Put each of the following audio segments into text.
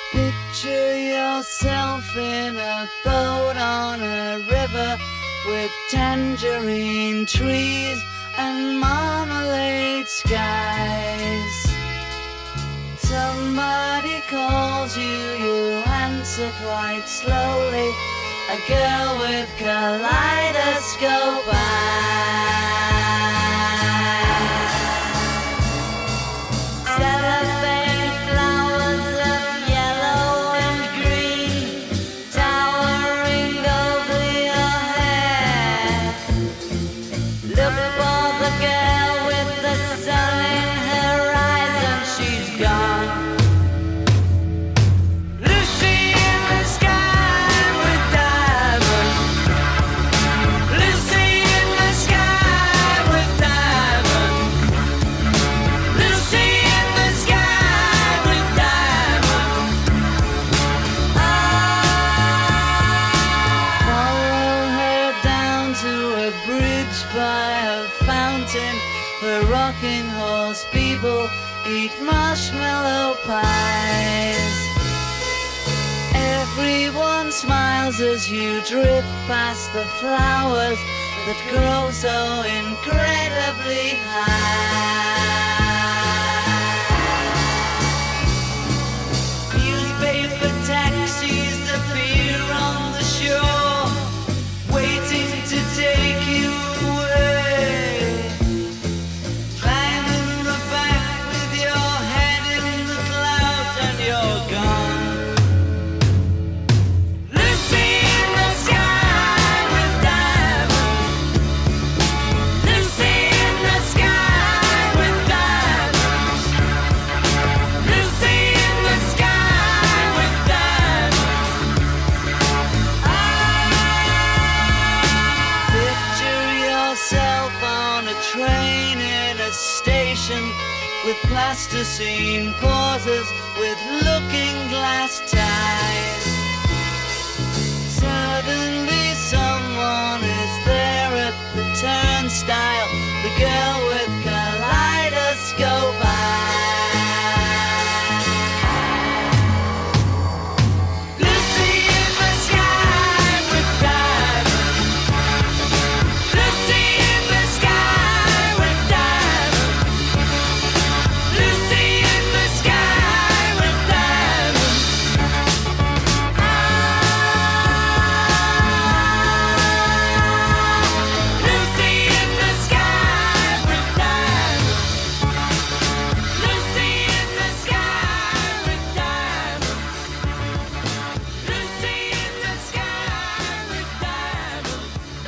Picture yourself in a boat on a river with tangerine trees and marmalade skies. Somebody calls you, you answer quite slowly. A girl with kaleidoscope eyes. Cellophane flowers of yellow and green towering over your head. Look for the girl with the sun in her eyes and she's gone. Lucy in the sky with diamonds. Lucy in the sky with diamonds. Lucy in the sky with diamonds. Follow her down to a bridge by a fountain where rocking horse people eat marshmallow pies. Everyone smiles as you drift past the flowers that grow so incredibly high. Newspaper taxis appear on the shore, waiting to take you away. Climb in the back with your head in the clouds and you're gone. Lucy in the sky with diamonds. Lucy in the sky with diamonds. Lucy in the sky with diamonds. Picture yourself on a train in a station with plasticine pauses with looking glass ties. Suddenly someone is there at the turnstile, the girl with kaleidoscope eyes. Lucy in the sky with diamonds. Lucy in the sky with diamonds. Lucy in the sky with diamonds. Lucy in the sky with diamonds. Lucy in the sky with diamonds. Lucy in the sky with diamonds.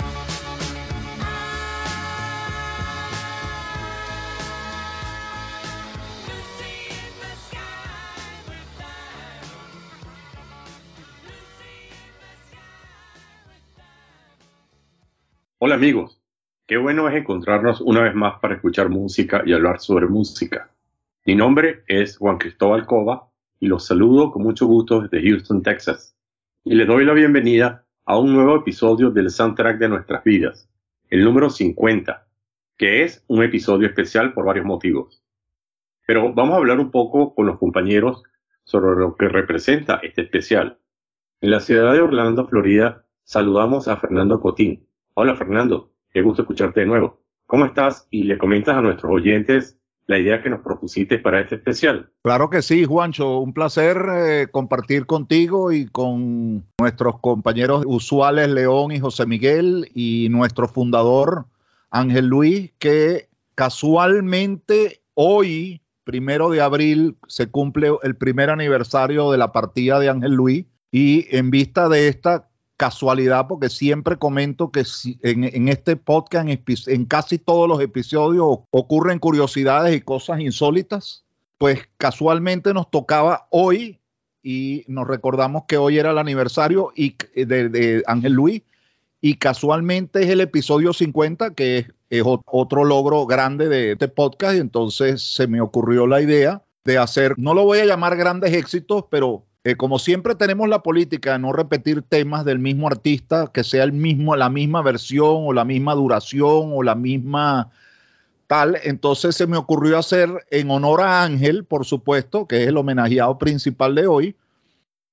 Hola amigos, qué bueno es encontrarnos una vez más para escuchar música y hablar sobre música. Mi nombre es Juan Cristóbal Cova y los saludo con mucho gusto desde Houston, Texas. Y les doy la bienvenida a un nuevo episodio del soundtrack de nuestras vidas, el número 50, que es un episodio especial por varios motivos. Pero vamos a hablar un poco con los compañeros sobre lo que representa este especial. En la ciudad de Orlando, Florida, saludamos a Fernando Cotín. Hola Fernando, qué gusto escucharte de nuevo. ¿Cómo estás? Y le comentas a nuestros oyentes la idea que nos propusiste para este especial. Claro que sí, Juancho, un placer compartir contigo y con nuestros compañeros usuales León y José Miguel y nuestro fundador Ángel Luis, que casualmente hoy, 1 de abril, se cumple el primer aniversario de la partida de Ángel Luis, y en vista de esta casualidad, porque siempre comento que en este podcast, en casi todos los episodios ocurren curiosidades y cosas insólitas, pues casualmente nos tocaba hoy y nos recordamos que hoy era el aniversario de Ángel Luis, y casualmente es el episodio 50, que es otro logro grande de este podcast, y entonces se me ocurrió la idea de hacer, no lo voy a llamar grandes éxitos, pero como siempre tenemos la política de no repetir temas del mismo artista, que sea la misma versión o la misma duración o la misma tal, entonces se me ocurrió hacer, en honor a Ángel, por supuesto, que es el homenajeado principal de hoy,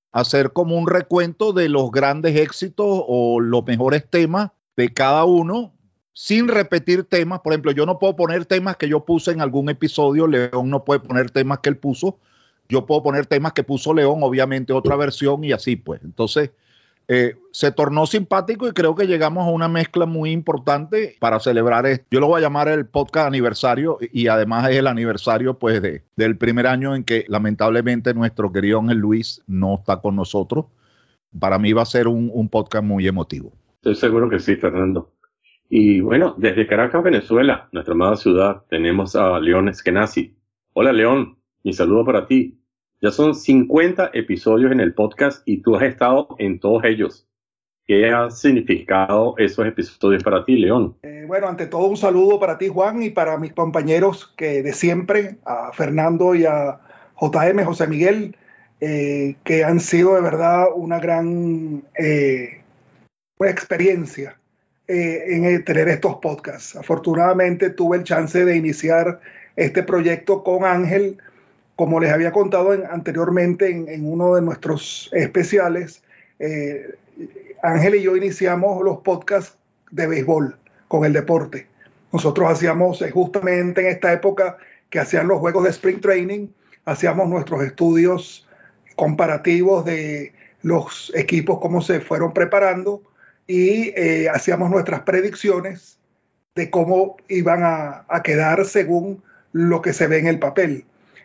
hacer como un recuento de los grandes éxitos o los mejores temas de cada uno, sin repetir temas. Por ejemplo, yo no puedo poner temas que yo puse en algún episodio, León no puede poner temas que él puso, yo puedo poner temas que puso León, obviamente otra versión y así pues. Entonces, se tornó simpático y creo que llegamos a una mezcla muy importante para celebrar esto. Yo lo voy a llamar el podcast aniversario y además es el aniversario pues del primer año en que lamentablemente nuestro querido Ángel Luis no está con nosotros. Para mí va a ser un podcast muy emotivo. Estoy seguro que sí, Fernando. Y bueno, desde Caracas, Venezuela, nuestra amada ciudad, tenemos a León Eskenazi. Hola León, mi saludo para ti. Ya son 50 episodios en el podcast y tú has estado en todos ellos. ¿Qué ha significado esos episodios para ti, León? Bueno, ante todo un saludo para ti, Juan, y para mis compañeros que de siempre, a Fernando y a JM, José Miguel, que han sido de verdad una gran experiencia en tener estos podcasts. Afortunadamente tuve el chance de iniciar este proyecto con Ángel. Como les había contado anteriormente en uno de nuestros especiales, Ángel y yo iniciamos los podcasts de béisbol con el deporte. Nosotros hacíamos justamente en esta época que hacían los juegos de Spring Training, hacíamos nuestros estudios comparativos de los equipos, cómo se fueron preparando y hacíamos nuestras predicciones de cómo iban a quedar según lo que se ve en el papel.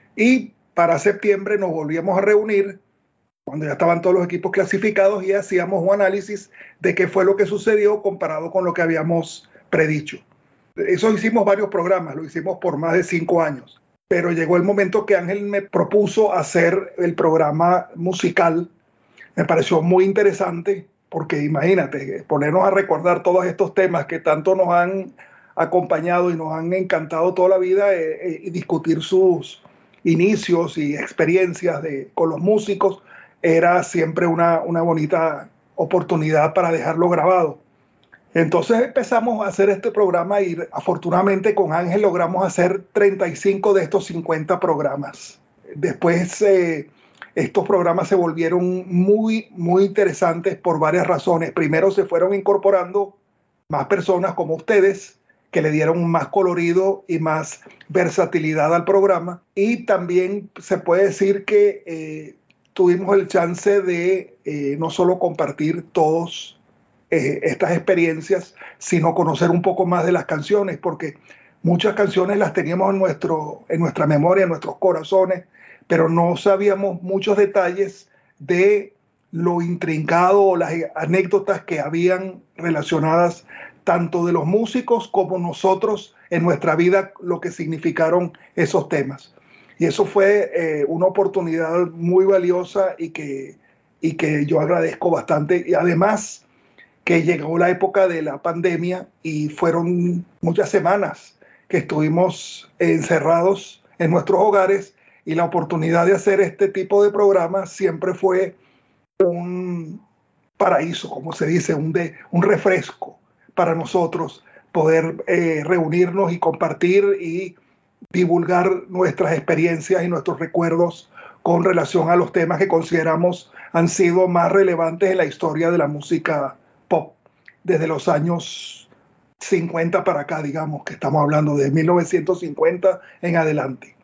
Y para septiembre nos volvíamos a reunir cuando ya estaban todos los equipos clasificados y hacíamos un análisis de qué fue lo que sucedió comparado con lo que habíamos predicho. Eso hicimos varios programas, lo hicimos por más de 5 años. Pero llegó el momento que Ángel me propuso hacer el programa musical. Me pareció muy interesante porque imagínate, ponernos a recordar todos estos temas que tanto nos han acompañado y nos han encantado toda la vida y discutir sus inicios y experiencias con los músicos, era siempre una bonita oportunidad para dejarlo grabado. Entonces empezamos a hacer este programa y afortunadamente con Ángel logramos hacer 35 de estos 50 programas. Después estos programas se volvieron muy, muy interesantes por varias razones. Primero se fueron incorporando más personas como ustedes, que le dieron más colorido y más versatilidad al programa. Y también se puede decir que tuvimos el chance de no solo compartir todos estas experiencias, sino conocer un poco más de las canciones, porque muchas canciones las teníamos en nuestra memoria, en nuestros corazones, pero no sabíamos muchos detalles de lo intrincado o las anécdotas que habían relacionadas tanto de los músicos como nosotros en nuestra vida, lo que significaron esos temas. Y eso fue una oportunidad muy valiosa y que yo agradezco bastante. Y además que llegó la época de la pandemia y fueron muchas semanas que estuvimos encerrados en nuestros hogares y la oportunidad de hacer este tipo de programas siempre fue un paraíso, como se dice, un refresco para nosotros poder reunirnos y compartir y divulgar nuestras experiencias y nuestros recuerdos con relación a los temas que consideramos han sido más relevantes en la historia de la música pop desde los años 50 para acá, digamos, que estamos hablando de 1950 en adelante.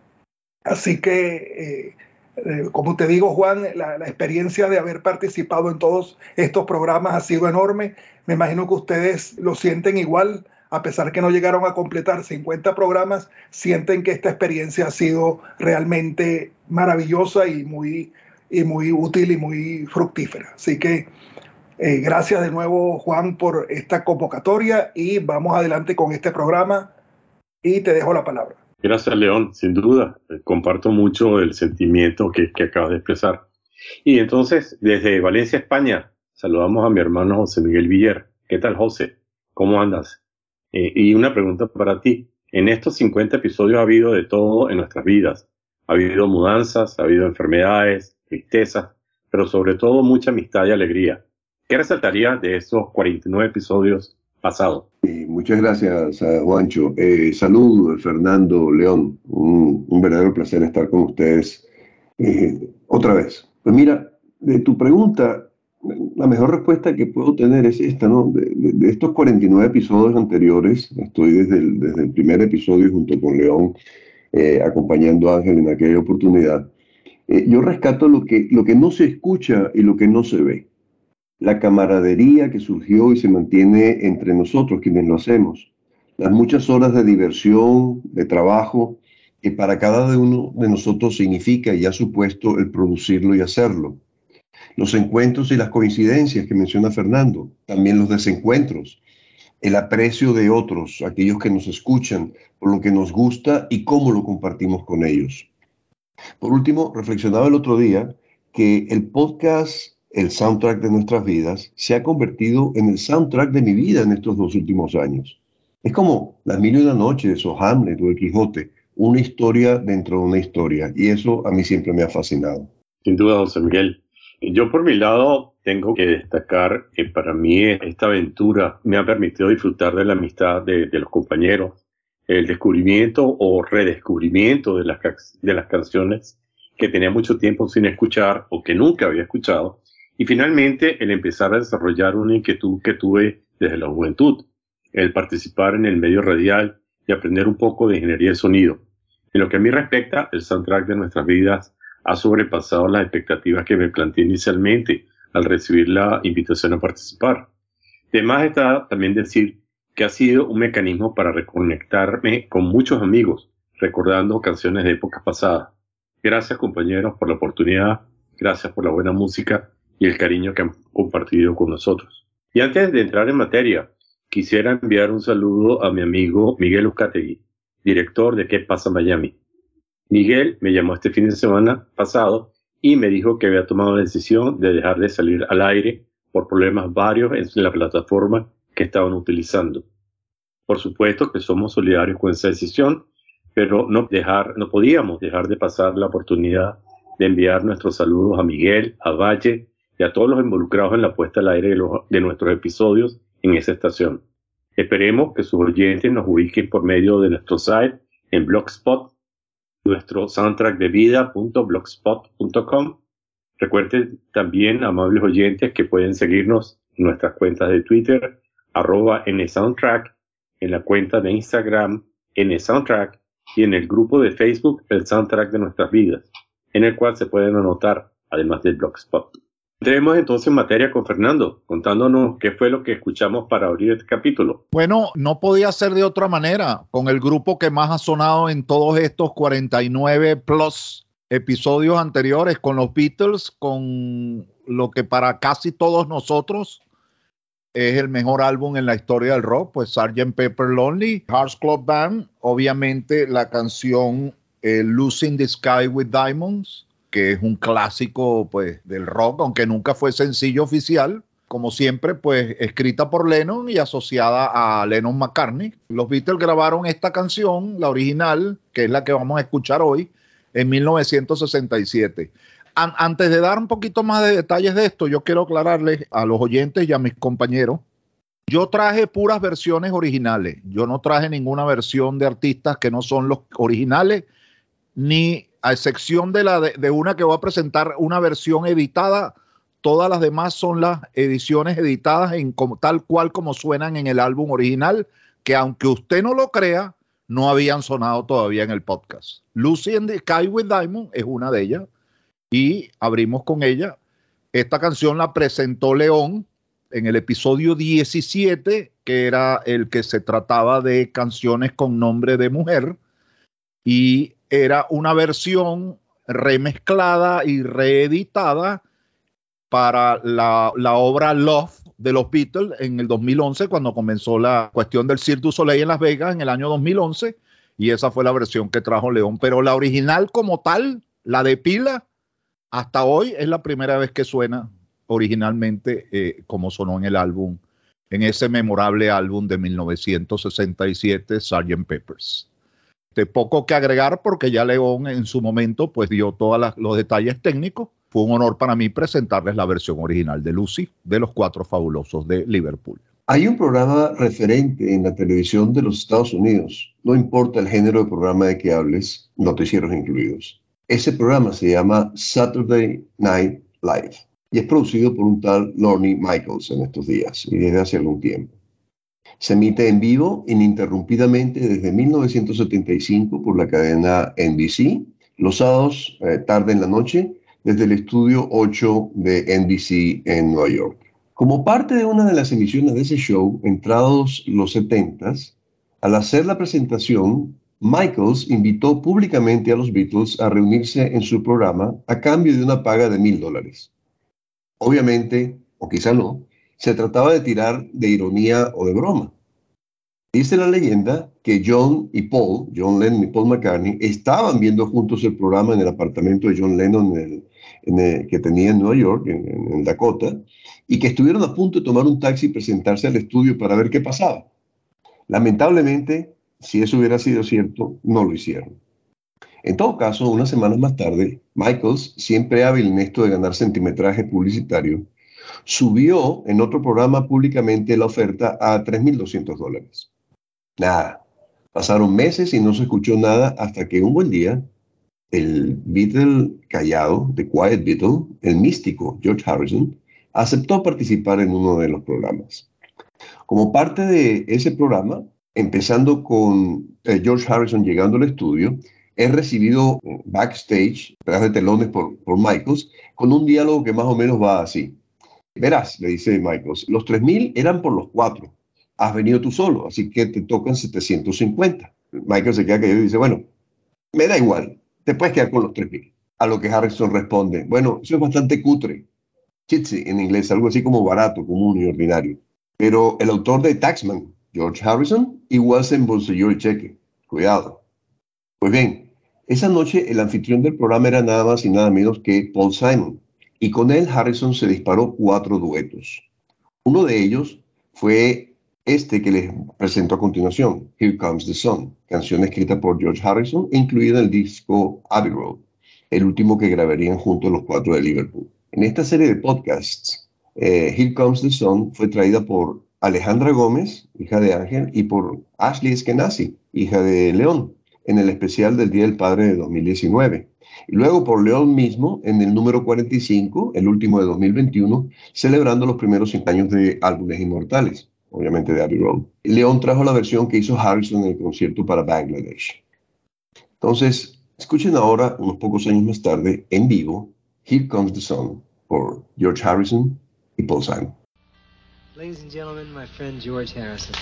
Así que, como te digo, Juan, la experiencia de haber participado en todos estos programas ha sido enorme. Me imagino que ustedes lo sienten igual, a pesar que no llegaron a completar 50 programas, sienten que esta experiencia ha sido realmente maravillosa y muy útil y muy fructífera. Así que gracias de nuevo, Juan, por esta convocatoria y vamos adelante con este programa y te dejo la palabra. Gracias, León, sin duda. Comparto mucho el sentimiento que acabas de expresar. Y entonces, desde Valencia, España, saludamos a mi hermano José Miguel Villar. ¿Qué tal, José? ¿Cómo andas? Y una pregunta para ti. En estos 50 episodios ha habido de todo en nuestras vidas. Ha habido mudanzas, ha habido enfermedades, tristezas, pero sobre todo mucha amistad y alegría. ¿Qué resaltarías de esos 49 episodios pasados? Muchas gracias, Juancho. Salud, Fernando, León. Un verdadero placer estar con ustedes otra vez. Pues mira, de tu pregunta, la mejor respuesta que puedo tener es esta, ¿no? De estos 49 episodios anteriores, estoy desde el primer episodio junto con León, acompañando a Ángel en aquella oportunidad. Yo rescato lo que no se escucha y lo que no se ve. La camaradería que surgió y se mantiene entre nosotros, quienes lo hacemos. Las muchas horas de diversión, de trabajo, que para cada uno de nosotros significa y ha supuesto el producirlo y hacerlo. Los encuentros y las coincidencias que menciona Fernando, también los desencuentros, el aprecio de otros, aquellos que nos escuchan, por lo que nos gusta y cómo lo compartimos con ellos. Por último, reflexionaba el otro día que el podcast, el soundtrack de nuestras vidas, se ha convertido en el soundtrack de mi vida en estos 2 últimos años. Es como Las Mil y una Noches o Hamlet o El Quijote, una historia dentro de una historia, y eso a mí siempre me ha fascinado. Sin duda, José Miguel. Yo por mi lado tengo que destacar que para mí esta aventura me ha permitido disfrutar de la amistad de los compañeros, el descubrimiento o redescubrimiento de las canciones que tenía mucho tiempo sin escuchar o que nunca había escuchado, y finalmente el empezar a desarrollar una inquietud que tuve desde la juventud, el participar en el medio radial y aprender un poco de ingeniería de sonido. En lo que a mí respecta, el soundtrack de nuestras vidas ha sobrepasado las expectativas que me planteé inicialmente al recibir la invitación a participar. Además está también decir que ha sido un mecanismo para reconectarme con muchos amigos, recordando canciones de épocas pasadas. Gracias, compañeros, por la oportunidad, gracias por la buena música y el cariño que han compartido con nosotros. Y antes de entrar en materia, quisiera enviar un saludo a mi amigo Miguel Uzcategui, director de ¿Qué pasa Miami? Miguel me llamó este fin de semana pasado y me dijo que había tomado la decisión de dejar de salir al aire por problemas varios en la plataforma que estaban utilizando. Por supuesto que somos solidarios con esa decisión, pero no podíamos dejar de pasar la oportunidad de enviar nuestros saludos a Miguel, a Valle y a todos los involucrados en la puesta al aire de nuestros episodios en esa estación. Esperemos que sus oyentes nos ubiquen por medio de nuestro site en Blogspot, nuestro soundtrack de vida.blogspot.com. Recuerden también, amables oyentes, que pueden seguirnos en nuestras cuentas de Twitter, @nsoundtrack, en la cuenta de Instagram, nsoundtrack, y en el grupo de Facebook, el soundtrack de nuestras vidas, en el cual se pueden anotar, además del Blogspot. Entremos entonces en materia con Fernando, contándonos qué fue lo que escuchamos para abrir este capítulo. Bueno, no podía ser de otra manera, con el grupo que más ha sonado en todos estos 49 plus episodios anteriores, con los Beatles, con lo que para casi todos nosotros es el mejor álbum en la historia del rock, pues Sgt. Pepper Lonely Hearts Club Band, obviamente la canción Lucy in the Sky with Diamonds, que es un clásico pues del rock, aunque nunca fue sencillo oficial, como siempre pues escrita por Lennon y asociada a Lennon McCartney. Los Beatles grabaron esta canción, la original, que es la que vamos a escuchar hoy, en 1967. Antes de dar un poquito más de detalles de esto, yo quiero aclararles a los oyentes y a mis compañeros, yo traje puras versiones originales, yo no traje ninguna versión de artistas que no son los originales, ni a excepción de una que voy a presentar, una versión editada. Todas las demás son las ediciones editadas tal cual como suenan en el álbum original, que aunque usted no lo crea, no habían sonado todavía en el podcast. Lucy in the Sky with Diamonds es una de ellas, y abrimos con ella. Esta canción la presentó León en el episodio 17, que era el que se trataba de canciones con nombre de mujer, y era una versión remezclada y reeditada para la obra Love de los Beatles en el 2011, cuando comenzó la cuestión del Cirque du Soleil en Las Vegas en el año 2011, y esa fue la versión que trajo León. Pero la original como tal, la de pila, hasta hoy es la primera vez que suena originalmente como sonó en el álbum, en ese memorable álbum de 1967, Sgt. Pepper's. De poco que agregar porque ya León en su momento pues dio todos los detalles técnicos. Fue un honor para mí presentarles la versión original de Lucy de los Cuatro Fabulosos de Liverpool. Hay un programa referente en la televisión de los Estados Unidos, no importa el género de programa de que hables, noticieros incluidos. Ese programa se llama Saturday Night Live. y es producido por un tal Lorne Michaels en estos días y desde hace algún tiempo. Se emite en vivo ininterrumpidamente desde 1975 por la cadena NBC, los sábados tarde en la noche, desde el estudio 8 de NBC en Nueva York. Como parte de una de las emisiones de ese show, entrados los 70s, al hacer la presentación, Michaels invitó públicamente a los Beatles a reunirse en su programa a cambio de una paga de $1,000. Obviamente, o quizá no, se trataba de tirar de ironía o de broma. Dice la leyenda que John Lennon y Paul McCartney, estaban viendo juntos el programa en el apartamento de John Lennon que tenía en Nueva York, en Dakota, y que estuvieron a punto de tomar un taxi y presentarse al estudio para ver qué pasaba. Lamentablemente, si eso hubiera sido cierto, no lo hicieron. En todo caso, unas semanas más tarde, Michaels, siempre hábil en esto de ganar centimetraje publicitario, subió en otro programa públicamente la oferta a $3,200. Nada, pasaron meses y no se escuchó nada hasta que un buen día, el Beatle callado, The Quiet Beatle, el místico George Harrison, aceptó participar en uno de los programas. Como parte de ese programa, empezando con George Harrison llegando al estudio, es recibido backstage, detrás de telones por Michaels, con un diálogo que más o menos va así. Verás, le dice Michaels, los 3,000 eran por los 4. Has venido tú solo, así que te tocan 750. Michaels se queda callado y dice, bueno, me da igual, te puedes quedar con los 3,000. A lo que Harrison responde, bueno, eso es bastante cutre. Chitsy en inglés, algo así como barato, común y ordinario. Pero el autor de Taxman, George Harrison, igual se embolsilló el cheque. Cuidado. Pues bien, esa noche el anfitrión del programa era nada más y nada menos que Paul Simon, y con él Harrison se disparó 4 duetos. Uno de ellos fue este que les presento a continuación, Here Comes the Sun, canción escrita por George Harrison e incluida en el disco Abbey Road, el último que grabarían juntos los 4 de Liverpool. En esta serie de podcasts, Here Comes the Sun fue traída por Alejandra Gómez, hija de Ángel, y por Ashley Eskenazi, hija de León, en el especial del Día del Padre de 2019. Y luego por León mismo en el número 45, el último de 2021, celebrando los primeros 100 años de Álbumes Inmortales, obviamente de Abbey Road. León trajo la versión que hizo Harrison en el concierto para Bangladesh. Entonces, escuchen ahora, unos pocos años más tarde, en vivo, Here Comes the Sun, por George Harrison y Paul Simon. Ladies and gentlemen, my friend George Harrison.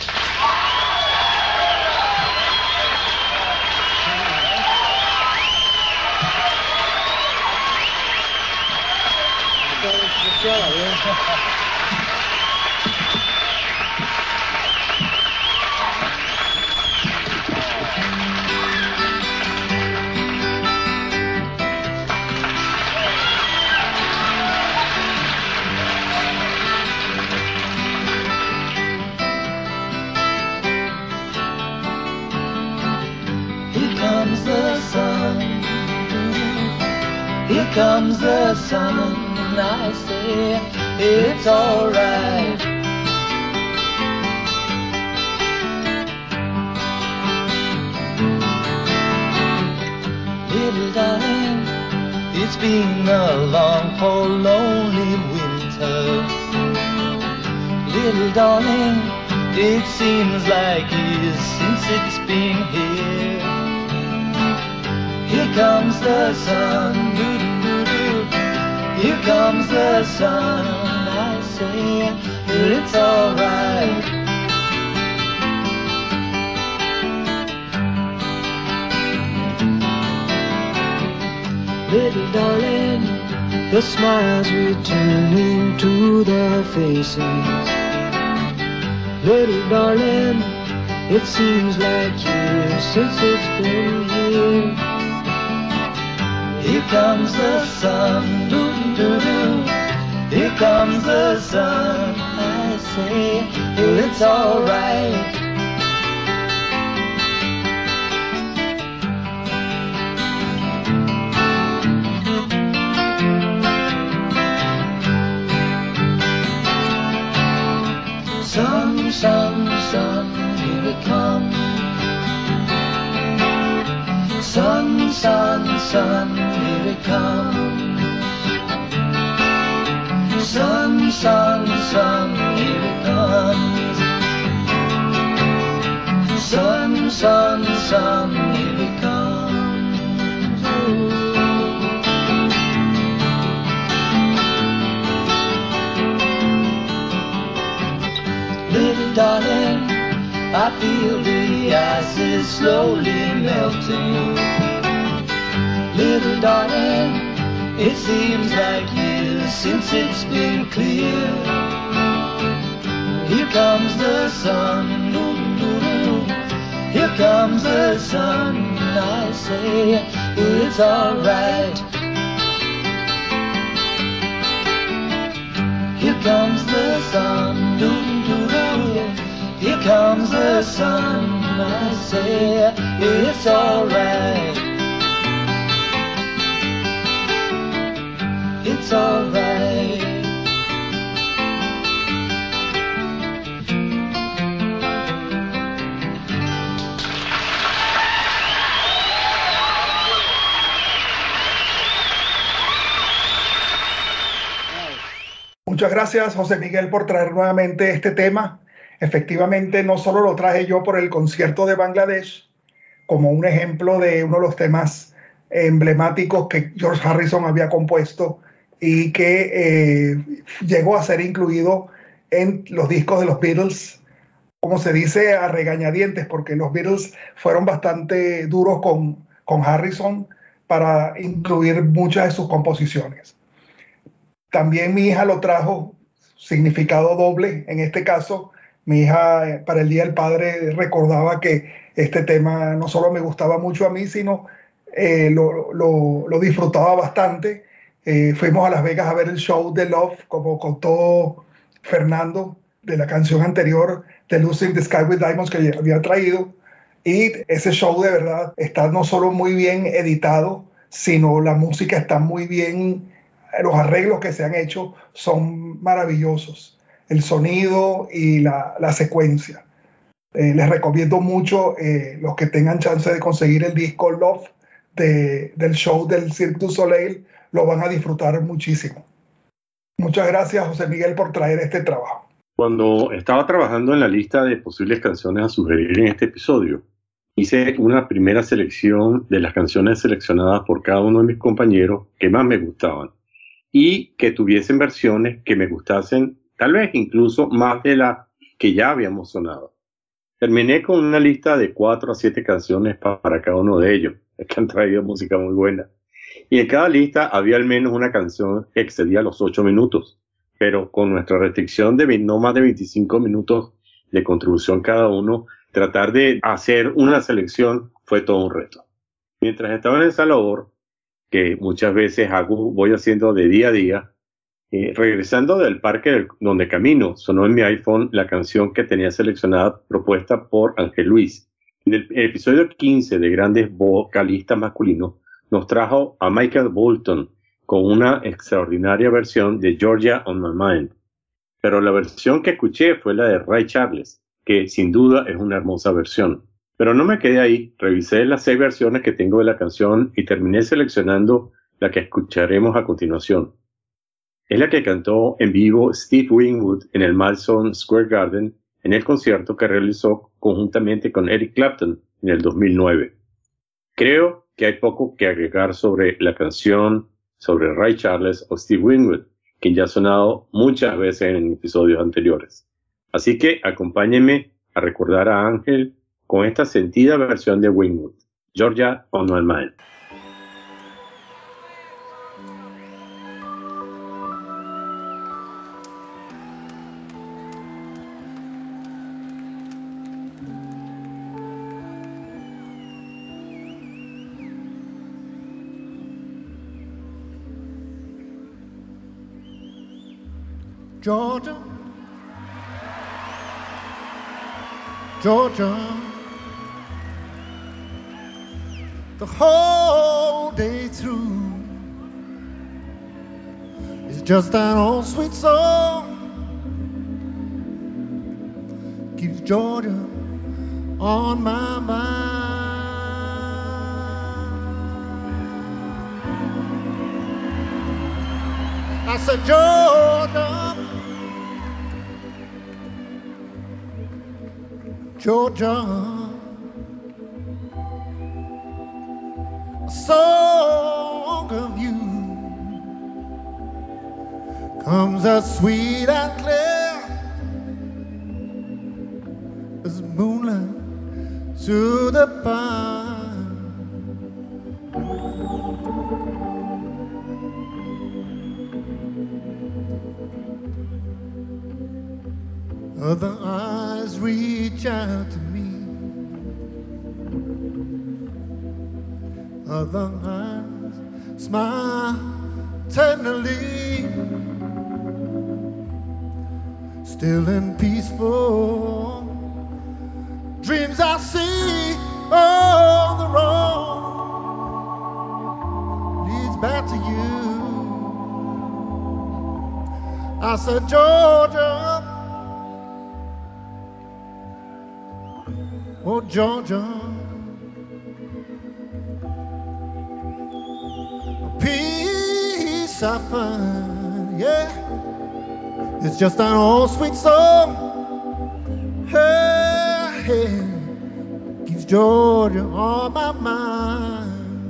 Here comes the sun, and I say it's alright. Little darling, it's been a long, cold, lonely winter. Little darling, it seems like years since it's been here. Here comes the sun, doo-doo-doo-doo. Here comes the sun, I say it's alright. Little darling, the smiles returning to their faces. Little darling, it seems like years since it's been here. Here comes the sun, doo-doo-doo. Here comes the sun, I say it's alright. Sun, sun, sun, here it comes. Sun, sun, sun, here it comes. Sun, sun, sun, here it comes. Sun, sun, sun, here it comes. Ooh. Little darling, I feel the ice is slowly melting. Little darling, it seems like years since it's been clear. Here comes the sun, here comes the sun, and I say it's alright. Here comes the sun, here comes the sun, and I say it's alright. It's alright. Muchas gracias, José Miguel, por traer nuevamente este tema. Efectivamente, no solo lo traje yo por el concierto de Bangladesh, como un ejemplo de uno de los temas emblemáticos que George Harrison había compuesto y que llegó a ser incluido en los discos de los Beatles, como se dice, a regañadientes, porque los Beatles fueron bastante duros con Harrison para incluir muchas de sus composiciones. También mi hija lo trajo, significado doble. En este caso, mi hija para el Día del Padre recordaba que este tema no solo me gustaba mucho a mí, sino lo disfrutaba bastante. Fuimos a Las Vegas a ver el show de Love, como contó Fernando, de la canción anterior de Lucy in the Sky with Diamonds que había traído. Y ese show de verdad está no solo muy bien editado, sino la música está muy bien. Los arreglos que se han hecho son maravillosos. El sonido y la secuencia. Les recomiendo mucho los que tengan chance de conseguir el disco Love del show del Cirque du Soleil, lo van a disfrutar muchísimo. Muchas gracias, José Miguel, por traer este trabajo. Cuando estaba trabajando en la lista de posibles canciones a sugerir en este episodio, hice una primera selección de las canciones seleccionadas por cada uno de mis compañeros que más me gustaban y que tuviesen versiones que me gustasen, tal vez incluso más de las que ya habíamos sonado. Terminé con una lista de 4 a 7 canciones para cada uno de ellos. Es que han traído música muy buena. Y en cada lista había al menos una canción que excedía los 8 minutos, pero con nuestra restricción de no más de 25 minutos de contribución cada uno, tratar de hacer una selección fue todo un reto. Mientras estaba en esa labor, que muchas veces voy haciendo de día a día, regresando del parque donde camino, sonó en mi iPhone la canción que tenía seleccionada, propuesta por Ángel Luis. En el episodio 15 de Grandes Vocalistas Masculinos, nos trajo a Michael Bolton con una extraordinaria versión de Georgia on My Mind. Pero la versión que escuché fue la de Ray Charles, que sin duda es una hermosa versión. Pero no me quedé ahí, revisé las 6 versiones que tengo de la canción y terminé seleccionando la que escucharemos a continuación. Es la que cantó en vivo Steve Winwood en el Madison Square Garden en el concierto que realizó conjuntamente con Eric Clapton en el 2009. Creo que hay poco que agregar sobre la canción, sobre Ray Charles o Steve Winwood, que ya ha sonado muchas veces en episodios anteriores. Así que acompáñenme a recordar a Ángel con esta sentida versión de Winwood, Georgia on My Mind. Georgia, Georgia, the whole day through is just an old sweet song, keeps Georgia on my mind. I said, Georgia, Georgia, a song of you comes as sweet and clear as moonlight through the pine. Other eyes reach out to me. Other eyes smile tenderly. Still and peaceful dreams I see on the road leads back to you. I said, Georgia, oh Georgia, peace I find, yeah, it's just an old sweet song, hey, hey, keeps Georgia on my mind.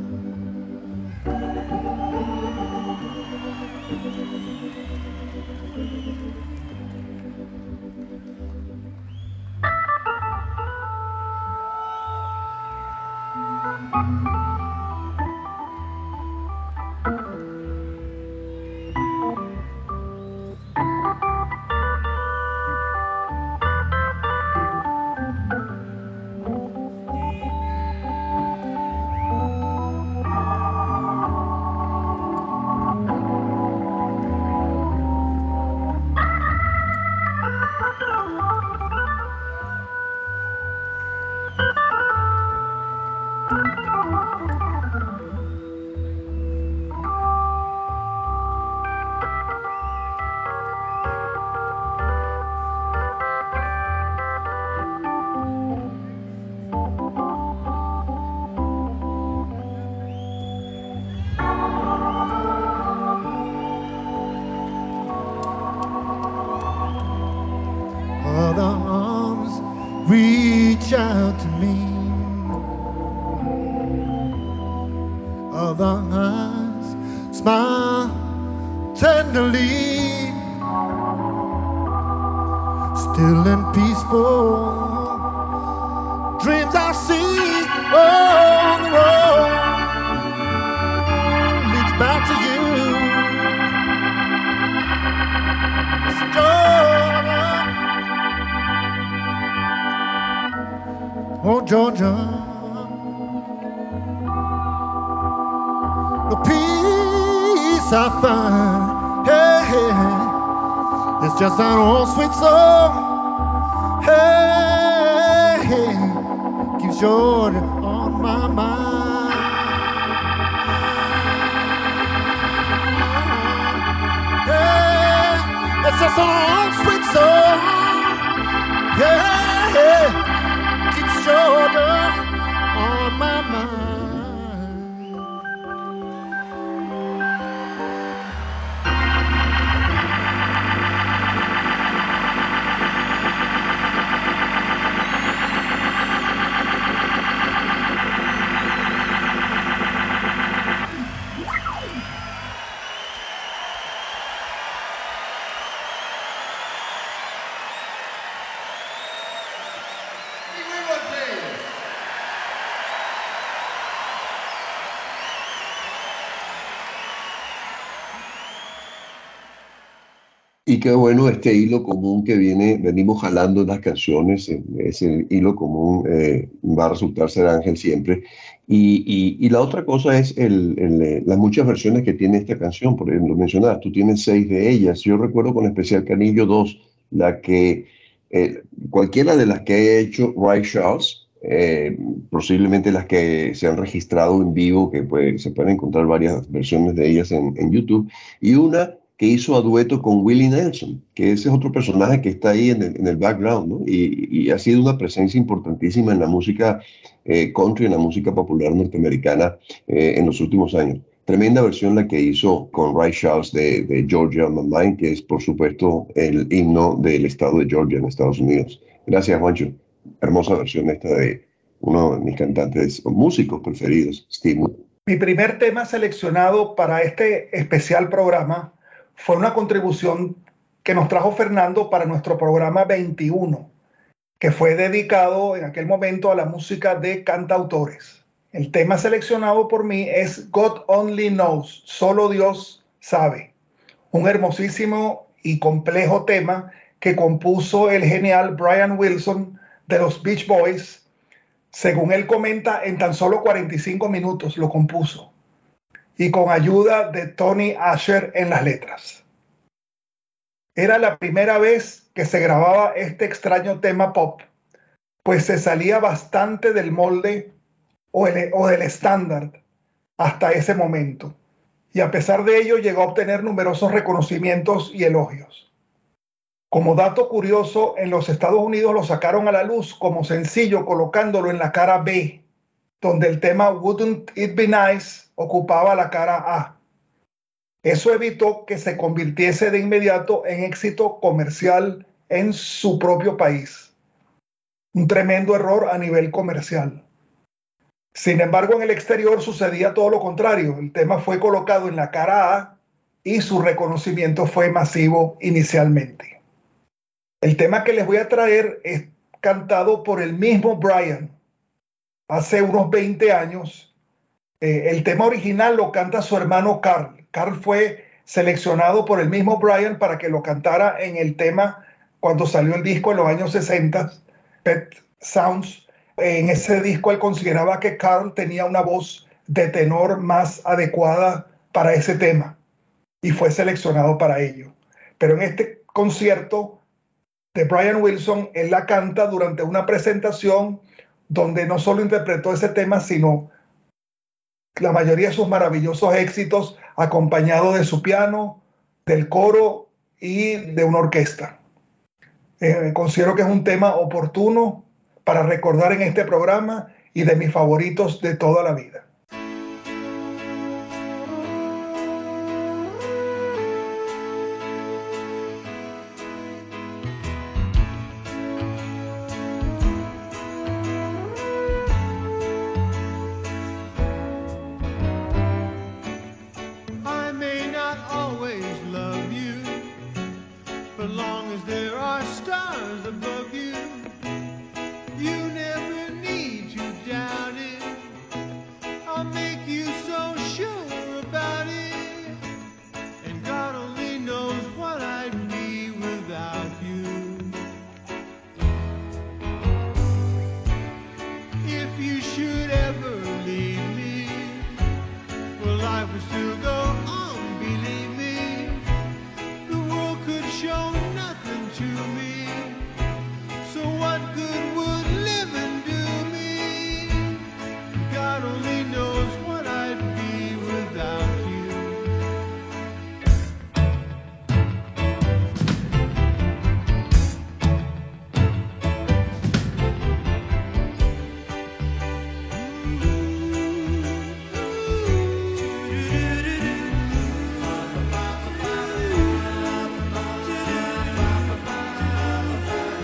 Other arms reach out to me. Other eyes smile tenderly. Still and peaceful dreams I see on the road leads back to you. It's Georgia, oh Georgia, the peace I find, hey, hey, it's just an old sweet song, hey, hey, keeps Georgia on my mind. Hey, it's just an old sweet song, hey, hey, keeps Georgia on my mind. Y qué bueno este hilo común que venimos jalando en las canciones, ese hilo común va a resultar ser Ángel siempre. Y la otra cosa es las muchas versiones que tiene esta canción, por ejemplo, mencionabas, tú tienes 6 de ellas. Yo recuerdo con especial Canillo 2, la que cualquiera de las que haya hecho Ray Charles, posiblemente las que se han registrado en vivo, que se pueden encontrar varias versiones de ellas en YouTube, y una que hizo a dueto con Willie Nelson, que ese es otro personaje que está ahí en el background, ¿no? Y ha sido una presencia importantísima en la música country, en la música popular norteamericana en los últimos años. tremenda versión la que hizo con Ray Charles de Georgia on My Mind, que es por supuesto el himno del estado de Georgia en Estados Unidos. Gracias, Juancho. Hermosa versión esta de uno de mis cantantes o músicos preferidos, Steve. Mi primer tema seleccionado para este especial programa fue una contribución que nos trajo Fernando para nuestro programa 21, que fue dedicado en aquel momento a la música de cantautores. El tema seleccionado por mí es God Only Knows, Solo Dios Sabe, un hermosísimo y complejo tema que compuso el genial Brian Wilson de los Beach Boys. Según él comenta, en tan solo 45 minutos lo compuso, y con ayuda de Tony Asher en las letras. Era la primera vez que se grababa este extraño tema pop, pues se salía bastante del molde o del estándar hasta ese momento, y a pesar de ello llegó a obtener numerosos reconocimientos y elogios. Como dato curioso, en los Estados Unidos lo sacaron a la luz como sencillo colocándolo en la cara B, donde el tema Wouldn't It Be Nice ocupaba la cara A. Eso evitó que se convirtiese de inmediato en éxito comercial en su propio país. Un tremendo error a nivel comercial. Sin embargo, en el exterior sucedía todo lo contrario. El tema fue colocado en la cara A y su reconocimiento fue masivo inicialmente. El tema que les voy a traer es cantado por el mismo Brian hace unos 20 años. El tema original lo canta su hermano Carl. Carl fue seleccionado por el mismo Brian para que lo cantara en el tema cuando salió el disco en los años 60, Pet Sounds. En ese disco él consideraba que Carl tenía una voz de tenor más adecuada para ese tema y fue seleccionado para ello. Pero en este concierto de Brian Wilson, él la canta durante una presentación donde no solo interpretó ese tema, sino la mayoría de sus maravillosos éxitos, acompañado de su piano, del coro y de una orquesta. Considero que es un tema oportuno para recordar en este programa y de mis favoritos de toda la vida.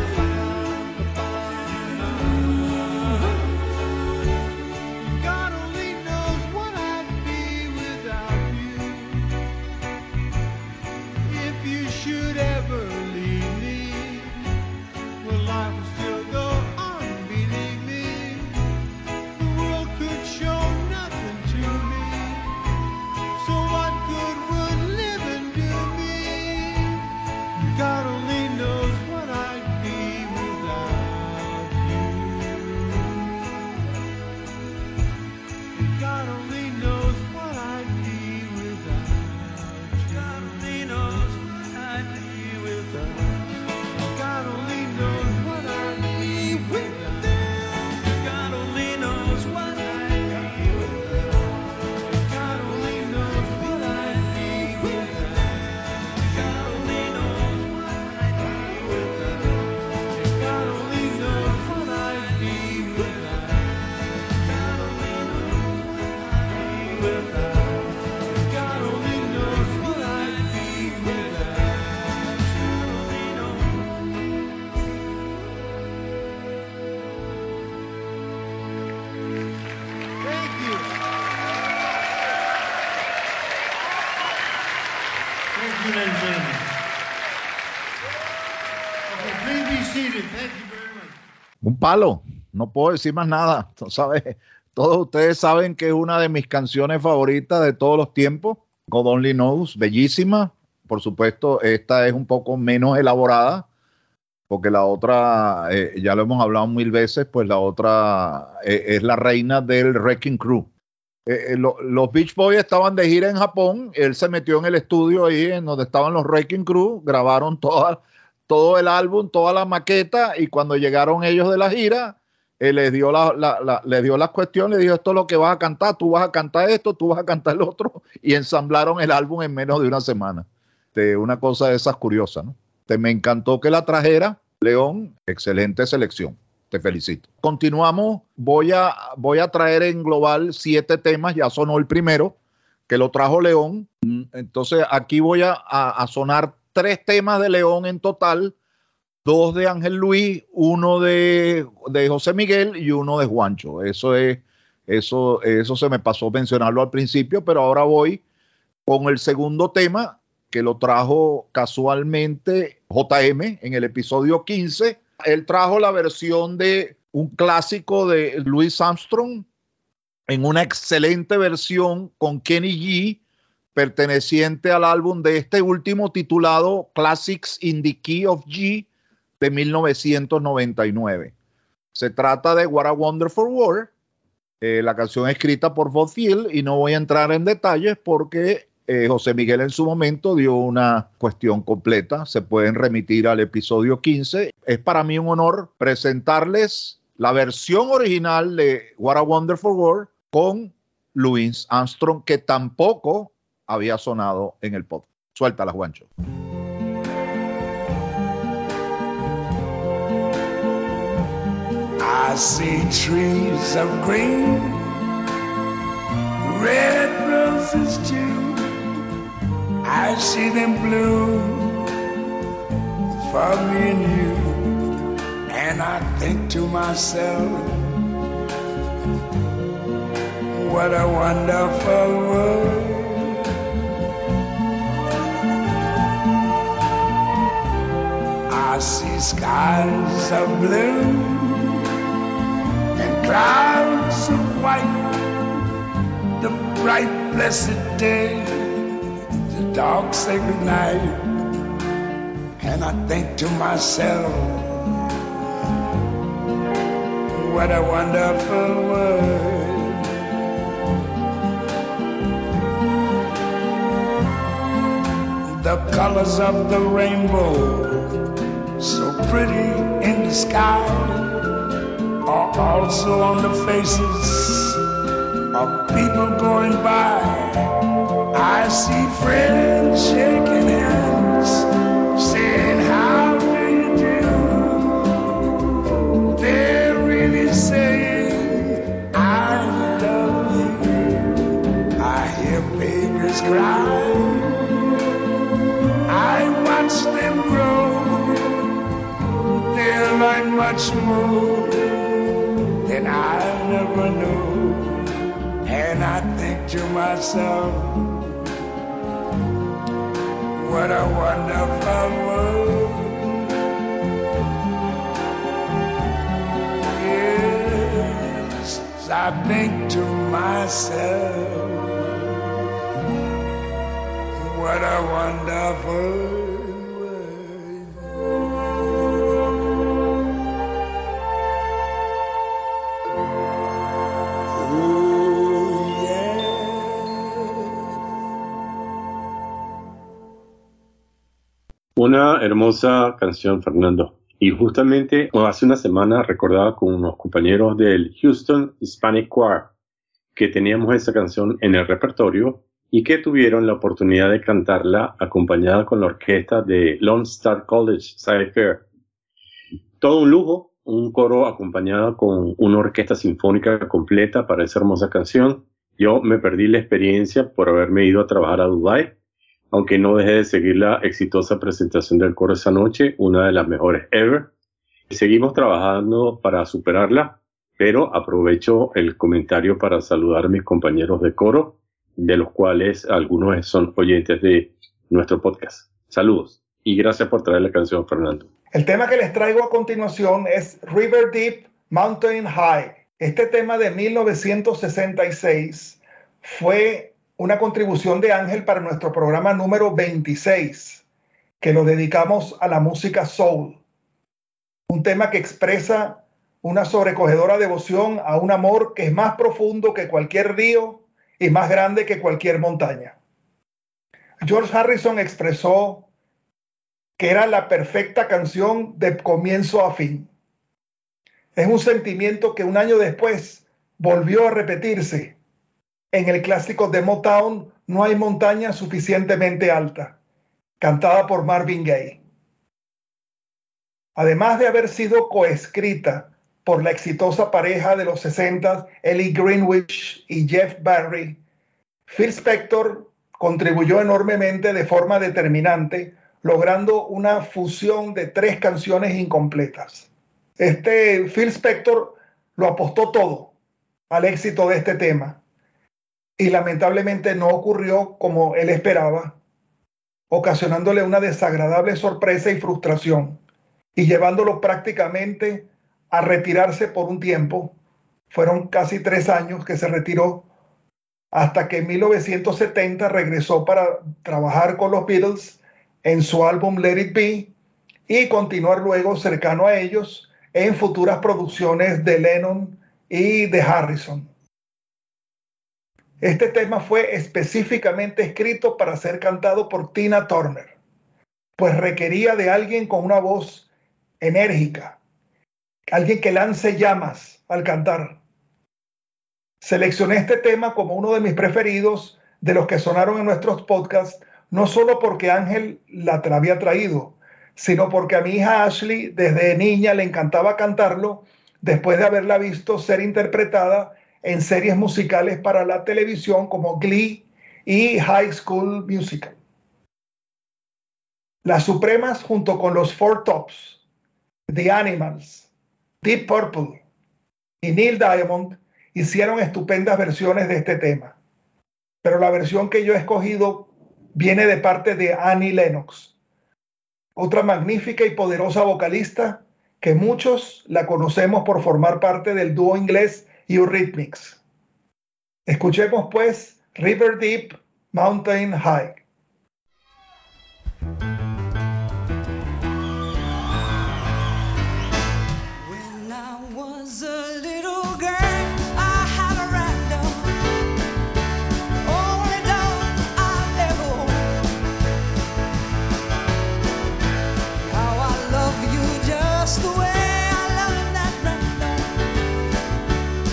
God you, ladies and gentlemen. Okay, please be seated. Thank you very much. Un palo, no puedo decir más nada. ¿Sabes? Todos ustedes saben que es una de mis canciones favoritas de todos los tiempos. God Only Knows, bellísima. Por supuesto, esta es un poco menos elaborada, porque la otra, ya lo hemos hablado mil veces, pues la otra es la reina del Wrecking Crew. Los Beach Boys estaban de gira en Japón, él se metió en el estudio ahí en donde estaban los Wrecking Crew, grabaron todo el álbum, toda la maqueta, y cuando llegaron ellos de la gira, les dio la cuestión, le dijo: esto es lo que vas a cantar, tú vas a cantar esto, tú vas a cantar el otro, y ensamblaron el álbum en menos de una semana. Una cosa de esas curiosas, ¿no? Me encantó que la trajera, León, excelente selección, te felicito. Continuamos, voy a traer en global 7 temas, ya sonó el primero, que lo trajo León, entonces aquí voy a sonar 3 temas de León en total, 2 de Ángel Luis, 1 de José Miguel y 1 de Juancho. Eso se me pasó mencionarlo al principio, pero ahora voy con el segundo tema, que lo trajo casualmente JM en el episodio 15. Él trajo la versión de un clásico de Louis Armstrong en una excelente versión con Kenny G, perteneciente al álbum de este último titulado Classics in the Key of G de 1999. Se trata de What a Wonderful World, la canción escrita por Bob Field, y no voy a entrar en detalles porque José Miguel en su momento dio una cuestión completa. Se pueden remitir al episodio 15. Es para mí un honor presentarles la versión original de What a Wonderful World con Louis Armstrong, que tampoco había sonado en el podcast. Suéltala, Juancho. I see trees of green, red roses too. I see them bloom for me and you, and I think to myself, what a wonderful world. I see skies of blue and clouds of white, the bright blessed day, the dark sacred night, and I think to myself, what a wonderful world. The colors of the rainbow, so pretty in the sky, are also on the faces of people going by. I see friends shaking hands, saying, how do you do? They're really saying, I love you. I hear babies cry, I watch them grow. They'll learn much more than I never knew. And I think to myself, what a wonderful world. Yes, I think to myself, what a wonderful world. Oh, yeah. Una hermosa canción, Fernando. Y justamente hace una semana recordaba con unos compañeros del Houston Hispanic Choir que teníamos esa canción en el repertorio y que tuvieron la oportunidad de cantarla acompañada con la orquesta de Lone Star College Science Fair. Todo un lujo, un coro acompañado con una orquesta sinfónica completa para esa hermosa canción. Yo me perdí la experiencia por haberme ido a trabajar a Dubái, aunque no dejé de seguir la exitosa presentación del coro esa noche, una de las mejores ever. Seguimos trabajando para superarla, pero aprovecho el comentario para saludar a mis compañeros de coro, de los cuales algunos son oyentes de nuestro podcast. Saludos y gracias por traer la canción, Fernando. El tema que les traigo a continuación es River Deep, Mountain High. Este tema de 1966 fue una contribución de Ángel para nuestro programa número 26, que lo dedicamos a la música soul. Un tema que expresa una sobrecogedora devoción a un amor que es más profundo que cualquier río y más grande que cualquier montaña. George Harrison expresó que era la perfecta canción de comienzo a fin. Es un sentimiento que un año después volvió a repetirse en el clásico de Motown, No hay montaña suficientemente alta, cantada por Marvin Gaye. Además de haber sido coescrita por la exitosa pareja de los 60, Ellie Greenwich y Jeff Barry, Phil Spector contribuyó enormemente de forma determinante, logrando una fusión de 3 canciones incompletas. Phil Spector lo apostó todo al éxito de este tema y lamentablemente no ocurrió como él esperaba, ocasionándole una desagradable sorpresa y frustración y llevándolo prácticamente a retirarse por un tiempo. Fueron casi 3 años que se retiró hasta que en 1970 regresó para trabajar con los Beatles en su álbum Let It Be y continuar luego cercano a ellos en futuras producciones de Lennon y de Harrison. Este tema fue específicamente escrito para ser cantado por Tina Turner, pues requería de alguien con una voz enérgica, alguien que lance llamas al cantar. Seleccioné este tema como uno de mis preferidos de los que sonaron en nuestros podcasts, no solo porque Ángel la había traído, sino porque a mi hija Ashley desde niña le encantaba cantarlo después de haberla visto ser interpretada en series musicales para la televisión como Glee y High School Musical. Las Supremas, junto con los Four Tops, The Animals, Deep Purple y Neil Diamond, hicieron estupendas versiones de este tema. Pero la versión que yo he escogido viene de parte de Annie Lennox, otra magnífica y poderosa vocalista que muchos la conocemos por formar parte del dúo inglés Eurythmics. Escuchemos pues River Deep, Mountain High.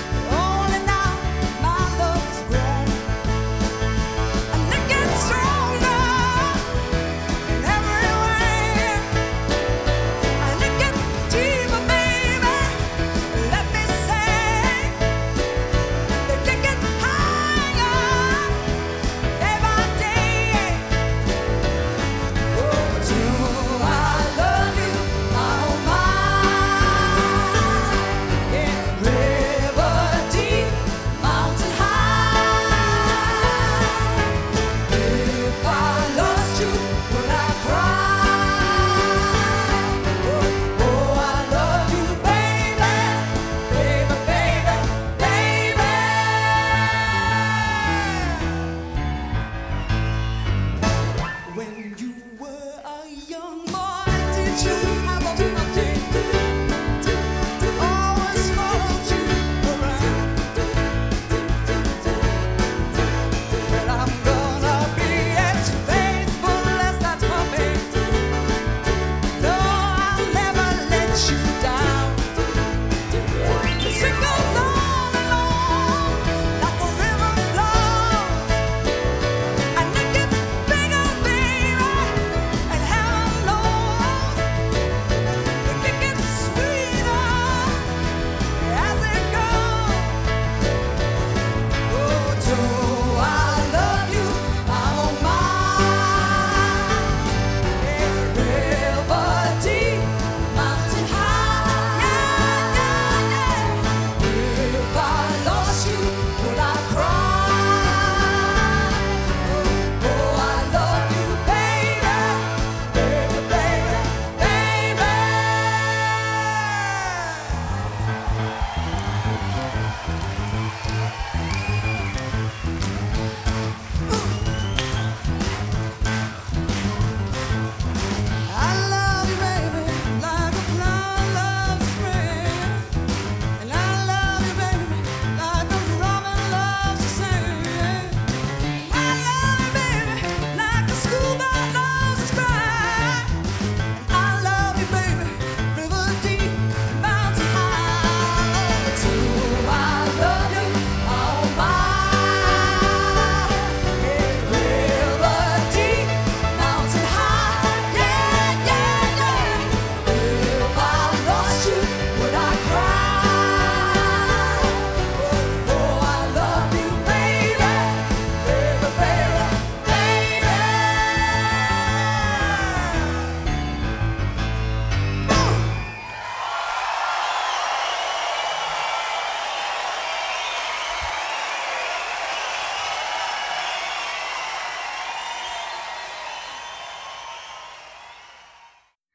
Strong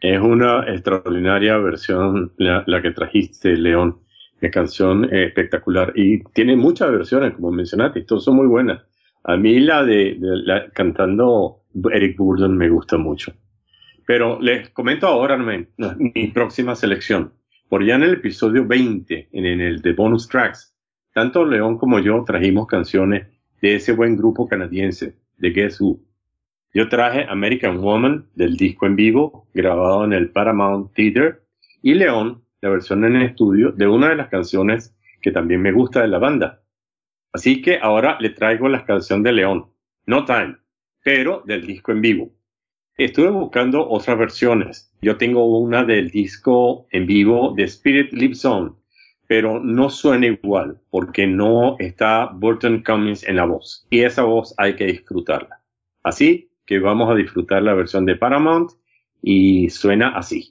Es una extraordinaria versión la que trajiste, León. Es canción espectacular y tiene muchas versiones, como mencionaste, todas son muy buenas. A mí la cantando Eric Burdon me gusta mucho. Pero les comento ahora mi próxima selección. Por ya en el episodio 20, en el de Bonus Tracks, tanto León como yo trajimos canciones de ese buen grupo canadiense, de Guess Who. Yo traje American Woman del disco en vivo, grabado en el Paramount Theater, y León, la versión en estudio de una de las canciones que también me gusta de la banda. Así que ahora le traigo la canción de León, No Time, pero del disco en vivo. Estuve buscando otras versiones. Yo tengo una del disco en vivo de Spirit Lives On, pero no suena igual porque no está Burton Cummings en la voz. Y esa voz hay que disfrutarla. Así que vamos a disfrutar la versión de Paramount y suena así.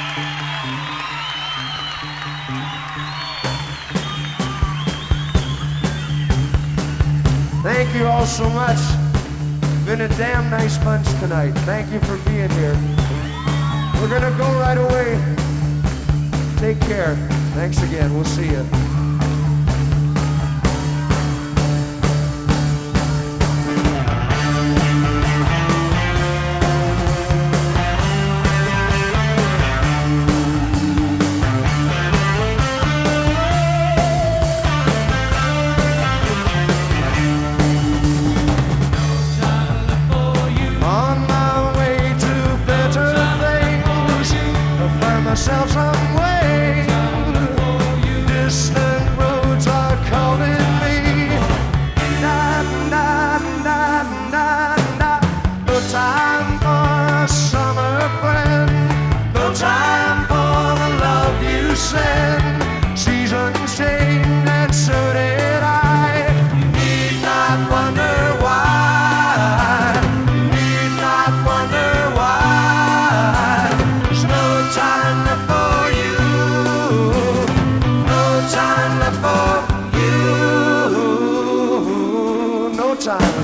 Thank you all so much. Been a damn nice bunch tonight. Thank you for being here. We're gonna go right away. Take care. Thanks again. We'll see you. Myself some way. Distant roads are calling me. Na na na na na. No time for a summer friend. No time for the love you send. Seasons change and so did I. You need not wonder why. You need not wonder why. There's no time left for you. No time left for you. No time.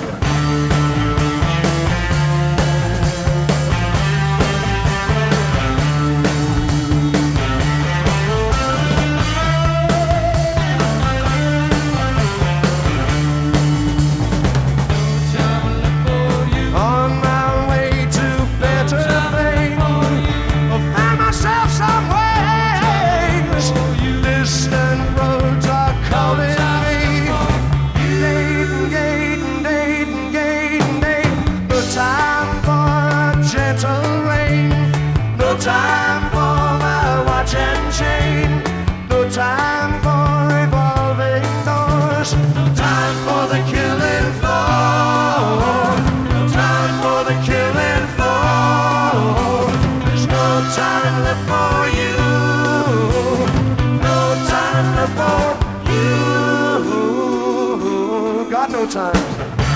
On my way to better things, I'll find myself some ways. Distant roads are calling me. Dating, dating, dating, dating. No time for a gentle rain. No time for my watch and chain. No time for revolving doors. No time for the killing floor. No time for the killing floor. There's no time left for you. No time left for you. Got no time.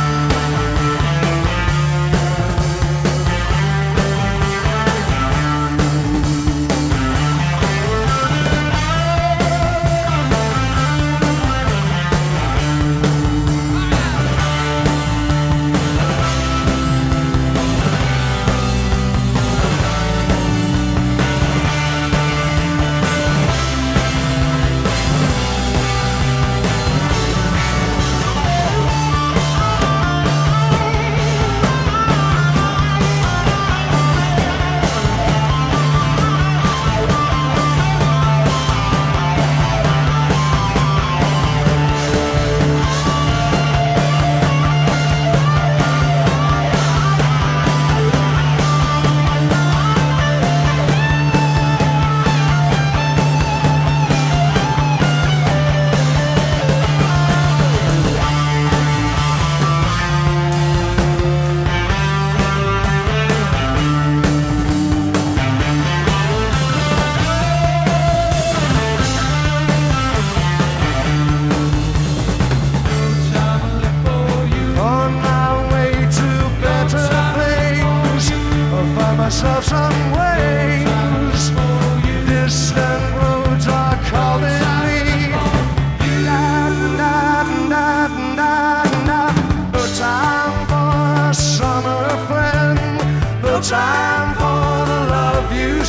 On my way to better things, I'll find myself some ways. Distant roads are calling me. Na na na na na. No time for a summer friend. No time for the love you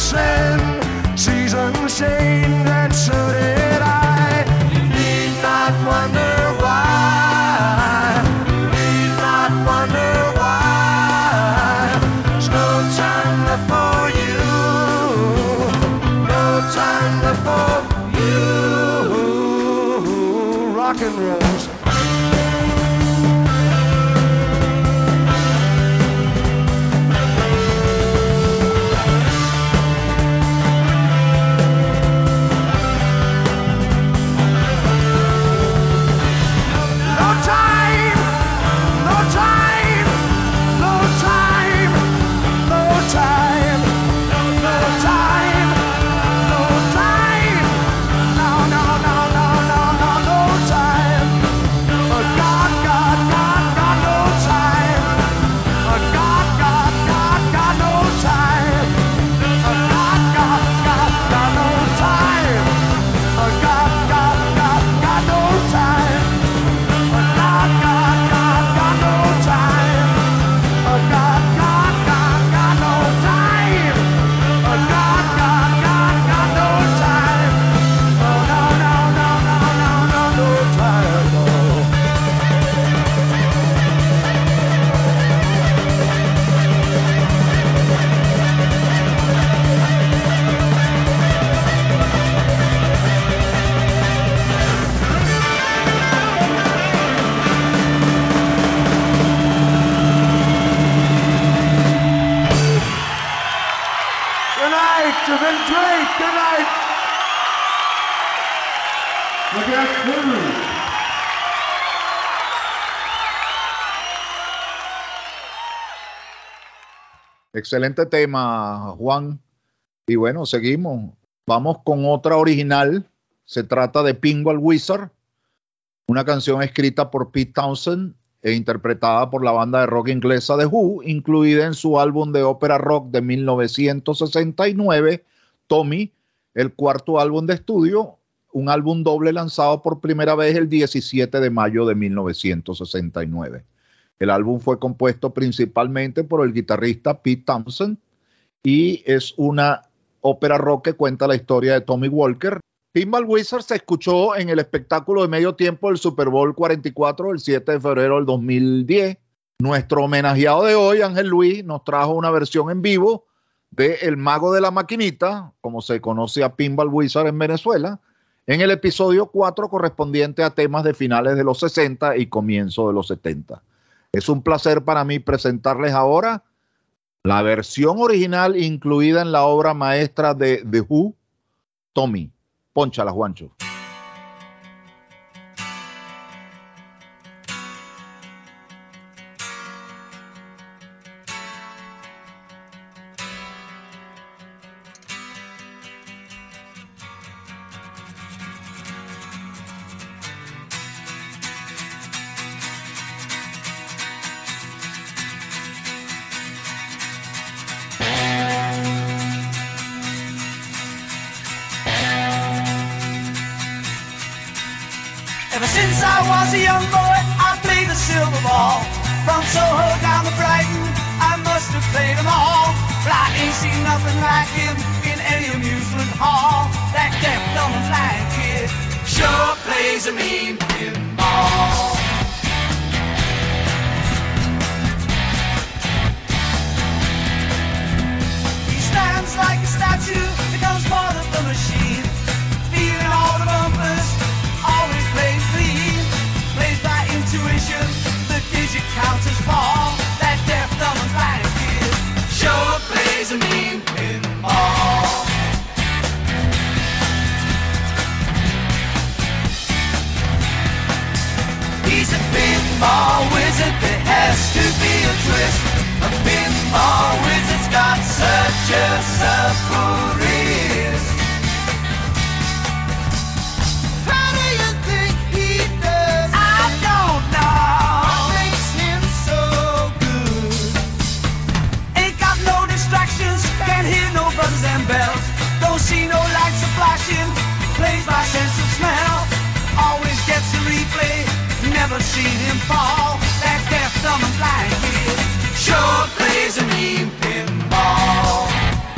Excelente tema, Juan. Y bueno, seguimos. Vamos con otra original. Se trata de Pinball Wizard, una canción escrita por Pete Townshend e interpretada por la banda de rock inglesa The Who, incluida en su álbum de ópera rock de 1969, Tommy, el cuarto álbum de estudio, un álbum doble lanzado por primera vez el 17 de mayo de 1969. El álbum fue compuesto principalmente por el guitarrista Pete Townshend y es una ópera rock que cuenta la historia de Tommy Walker. Pinball Wizard se escuchó en el espectáculo de medio tiempo del Super Bowl 44 el 7 de febrero del 2010. Nuestro homenajeado de hoy, Ángel Luis, nos trajo una versión en vivo de El Mago de la Maquinita, como se conoce a Pinball Wizard en Venezuela, en el episodio 4 correspondiente a temas de finales de los 60 y comienzo de los 70. Es un placer para mí presentarles ahora la versión original incluida en la obra maestra de The Who, Tommy. Pónchala, Juancho. Ever since I was a young boy, I played the silver ball. From Soho down to Brighton, I must have played them all. But I ain't seen nothing like him in any amusement hall. That deaf, dumb, and blind kid sure plays a mean pinball. He stands like a statue, becomes part of the machine, feeling all the bumpers. Always plays clean, plays by intuition, the digit counters fall. That deaf, dumb, and blind kid sure plays a mean pinball. He's a pinball wizard, there has to be a twist. A pinball wizard's got such a surprise. And bells, don't see no lights are flashing, plays by sense of smell, always gets a replay, never seen him fall. That deaf, dumb, and blind kid sure plays a mean pinball.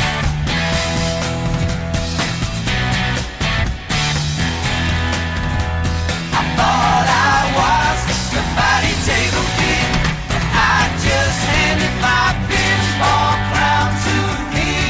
I thought I was the body table king, but I just handed my pinball crown to him.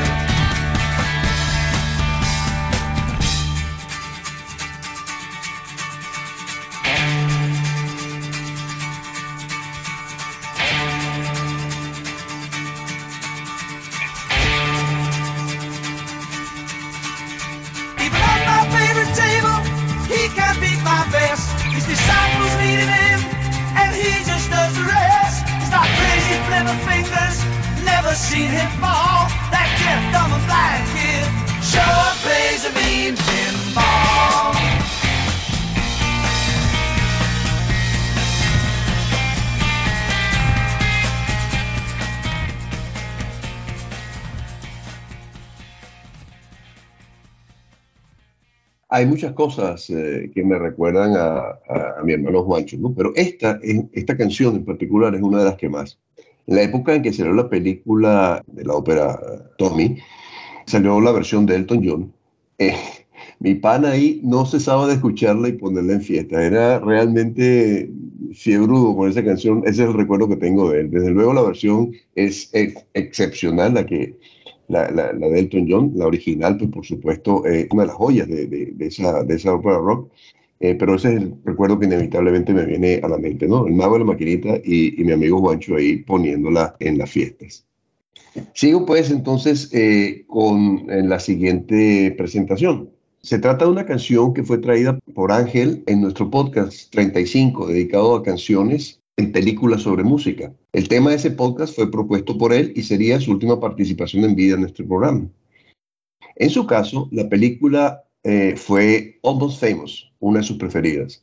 Disciples needed him, and he just does the rest. He's got crazy clever fingers, never seen him fall. That deaf, dumb, and blind kid sure plays a mean pinball. Hay muchas cosas que me recuerdan a mi hermano Juancho, ¿no? Pero esta canción en particular es una de las que más. En la época en que salió la película de la ópera Tommy, salió la versión de Elton John. Mi pana ahí no cesaba de escucharla y ponerla en fiesta. Era realmente fiebrudo con esa canción. Ese es el recuerdo que tengo de él. Desde luego la versión es excepcional, la de Elton John, la original, pues por supuesto, una de las joyas de esa ópera rock, pero ese es el recuerdo que inevitablemente me viene a la mente, ¿no? El Mago de la Maquinita y mi amigo Juancho ahí poniéndola en las fiestas. Sigo pues entonces con la siguiente presentación. Se trata de una canción que fue traída por Ángel en nuestro podcast 35, dedicado a canciones en películas sobre música. El tema de ese podcast fue propuesto por él y sería su última participación en vida en nuestro programa. En su caso, la película fue Almost Famous, una de sus preferidas.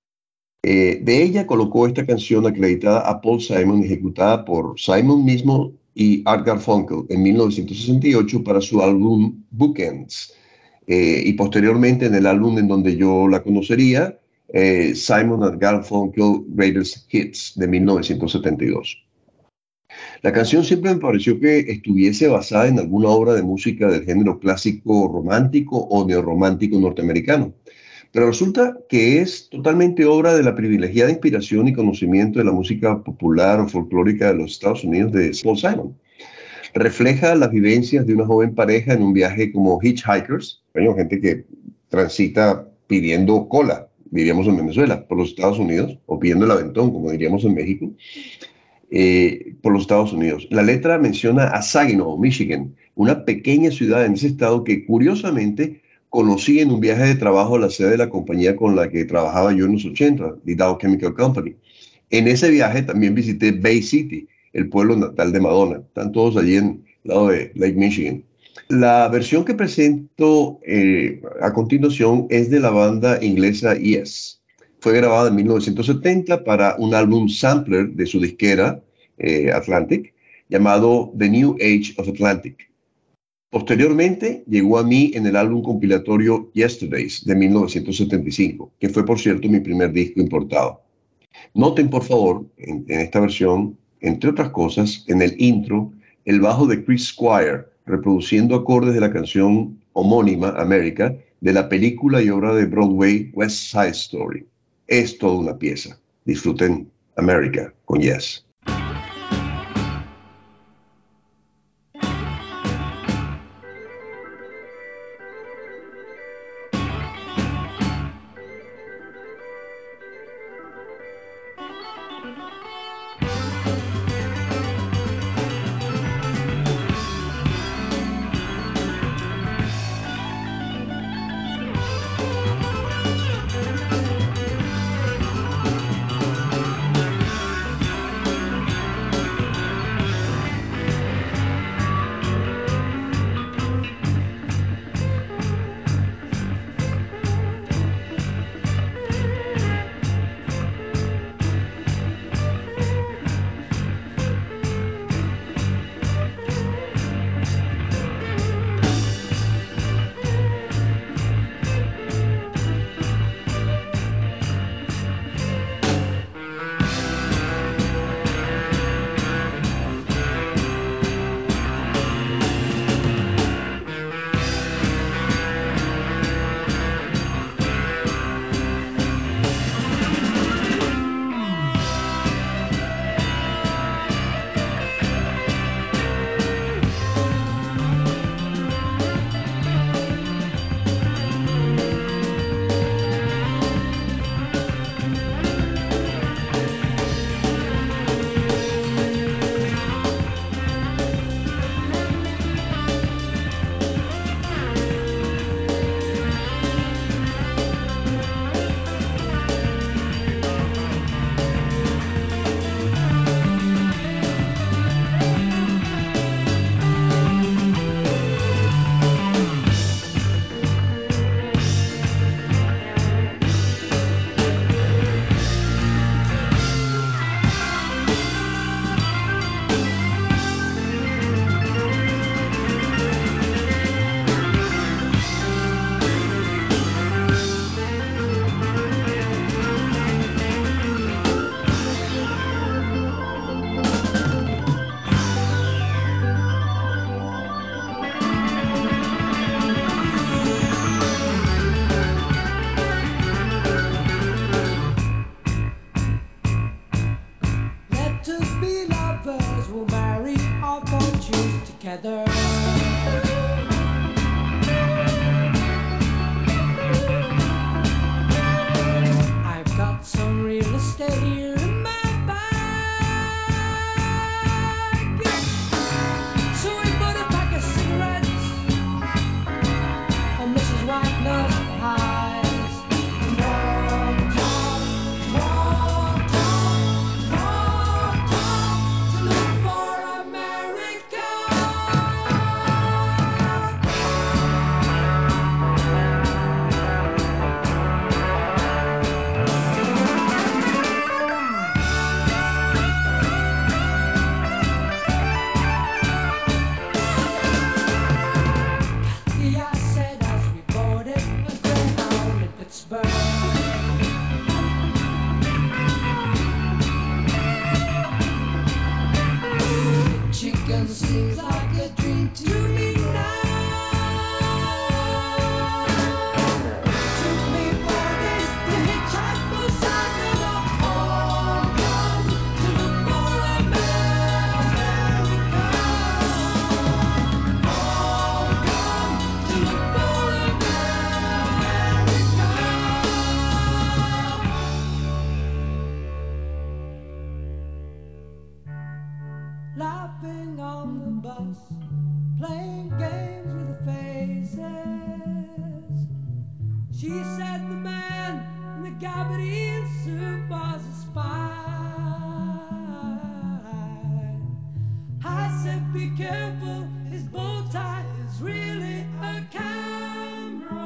De ella colocó esta canción acreditada a Paul Simon, ejecutada por Simon mismo y Art Garfunkel en 1968 para su álbum Bookends. Y posteriormente en el álbum en donde yo la conocería, Simon and Garfunkel Greatest Hits de 1972. La canción siempre me pareció que estuviese basada en alguna obra de música del género clásico romántico o neorromántico norteamericano, pero resulta que es totalmente obra de la privilegiada inspiración y conocimiento de la música popular o folclórica de los Estados Unidos de Paul Simon. Refleja las vivencias de una joven pareja en un viaje como hitchhikers, gente que transita pidiendo cola, diríamos en Venezuela, por los Estados Unidos, o pidiendo el aventón, como diríamos en México, por los Estados Unidos. La letra menciona a Saginaw, Michigan, una pequeña ciudad en ese estado que curiosamente conocí en un viaje de trabajo a la sede de la compañía con la que trabajaba yo en los 80, The Dow Chemical Company. En ese viaje también visité Bay City, el pueblo natal de Madonna. Están todos allí en el lado de Lake Michigan. La versión que presento a continuación es de la banda inglesa Yes. Fue grabada en 1970 para un álbum sampler de su disquera Atlantic, llamado The New Age of Atlantic. Posteriormente llegó a mí en el álbum compilatorio Yesterdays de 1975, que fue, por cierto, mi primer disco importado. Noten, por favor, en esta versión, entre otras cosas, en el intro, el bajo de Chris Squire, reproduciendo acordes de la canción homónima, America, de la película y obra de Broadway West Side Story. Es toda una pieza. Disfruten America con Yes. together. I've got some real estate here in my bag, so we bought a pack of cigarettes, and Mrs. Wagner's seems like a dream to me now. Took me 4 days to hitchhike from Sacramento. All gone to look for America. All gone to look for America. Laughing on the bus, playing games with the faces. She said the man in the gabardine suit was a spy. I said, be careful, his bow tie is really a camera.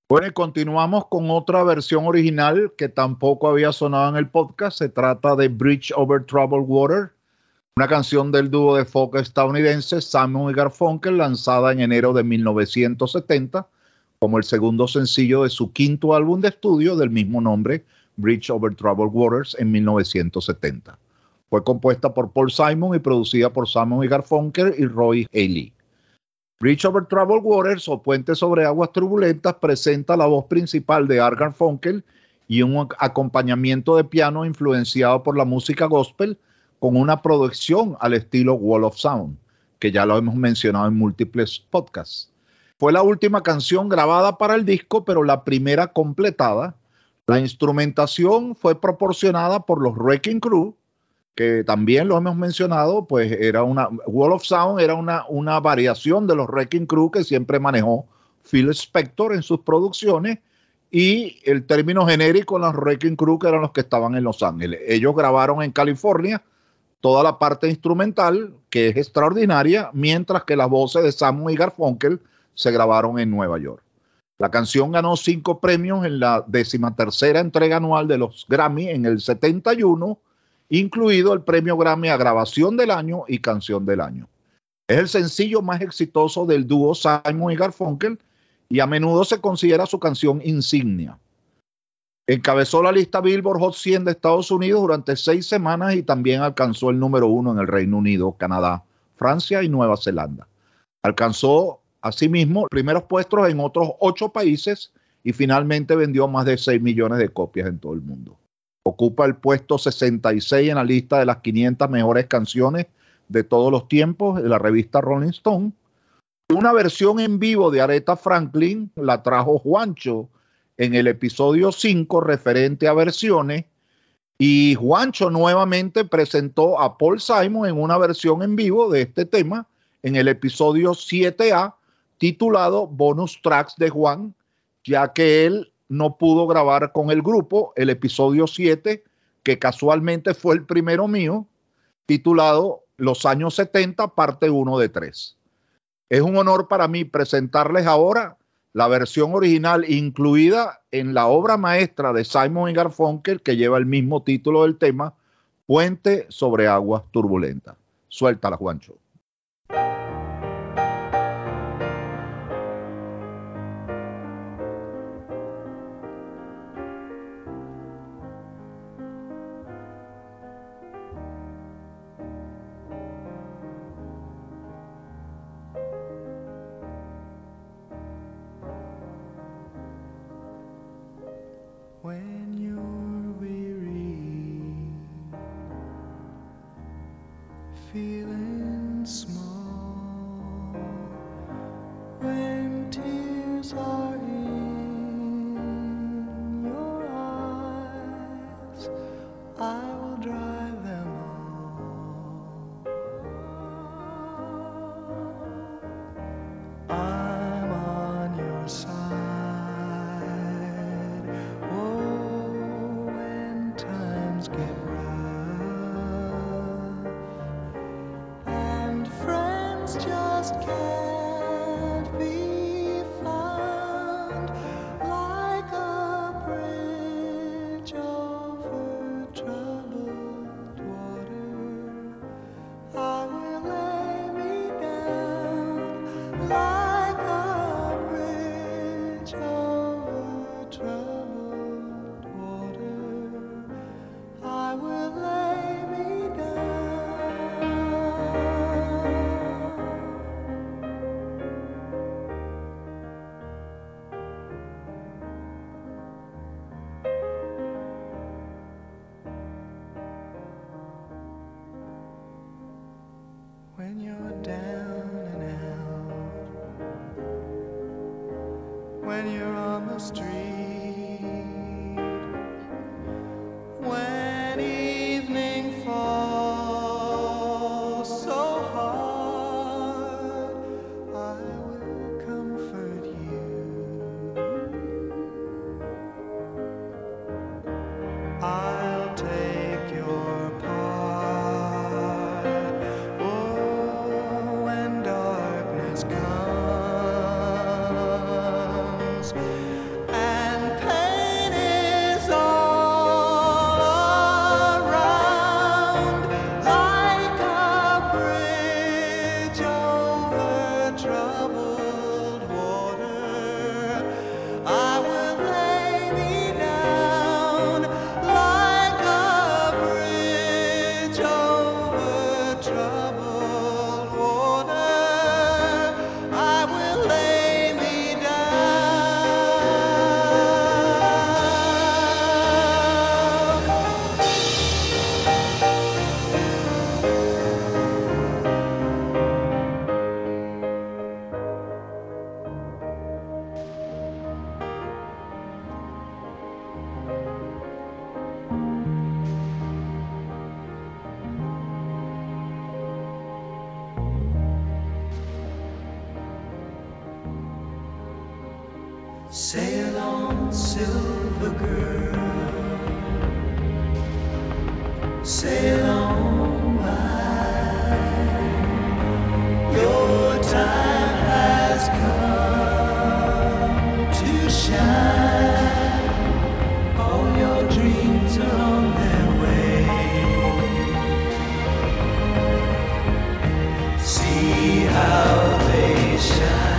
Bueno, y continuamos con otra versión original que tampoco había sonado en el podcast. Se trata de Bridge Over Troubled Water, una canción del dúo de folk estadounidense Simon y Garfunkel, lanzada en enero de 1970 como el segundo sencillo de su quinto álbum de estudio del mismo nombre, Bridge Over Troubled Waters, en 1970. Fue compuesta por Paul Simon y producida por Simon y Garfunkel y Roy Haley. Bridge Over Troubled Waters, o Puente sobre Aguas Turbulentas, presenta la voz principal de Art Garfunkel y un acompañamiento de piano influenciado por la música gospel con una producción al estilo Wall of Sound, que ya lo hemos mencionado en múltiples podcasts. Fue la última canción grabada para el disco, pero la primera completada. La instrumentación fue proporcionada por los Wrecking Crew, que también lo hemos mencionado, pues era Wall of Sound era una variación de los Wrecking Crew que siempre manejó Phil Spector en sus producciones, y el término genérico en los Wrecking Crew, que eran los que estaban en Los Ángeles. Ellos grabaron en California toda la parte instrumental, que es extraordinaria, mientras que las voces de Simon y Garfunkel se grabaron en Nueva York. La canción ganó 5 premios en la 13ª entrega anual de los Grammy en el 71, incluido el premio Grammy a Grabación del Año y Canción del Año. Es el sencillo más exitoso del dúo Simon y Garfunkel y a menudo se considera su canción insignia. Encabezó la lista Billboard Hot 100 de Estados Unidos durante 6 semanas y también alcanzó el número 1 en el Reino Unido, Canadá, Francia y Nueva Zelanda. Alcanzó asimismo primeros puestos en otros 8 países y finalmente vendió más de 6 millones de copias en todo el mundo. Ocupa el puesto 66 en la lista de las 500 mejores canciones de todos los tiempos de la revista Rolling Stone. Una versión en vivo de Aretha Franklin la trajo Juancho en el episodio 5 referente a versiones, y Juancho nuevamente presentó a Paul Simon en una versión en vivo de este tema en el episodio 7A titulado Bonus Tracks de Juan, ya que él no pudo grabar con el grupo el episodio 7, que casualmente fue el primero mío, titulado Los años 70, parte 1 de 3. Es un honor para mí presentarles ahora la versión original incluida en la obra maestra de Simon y Garfunkel, que lleva el mismo título del tema, Puente sobre Aguas Turbulentas. Suéltala, Juancho. When you're weary, feeling small, when tears are in your eyes, I will dry them all. I'm on your side. Get rough and friends just can't be found like a bridge over troubled water. I will lay me down like a bridge over troubled water. I will lay me down. When you're down and out, when you're on the street, when evening falls so hard, I will comfort you. I'll take your part. Oh, when darkness comes, Sail on, silver girl, sail on by. Your time has come to shine. All your dreams are on their way. See how they shine.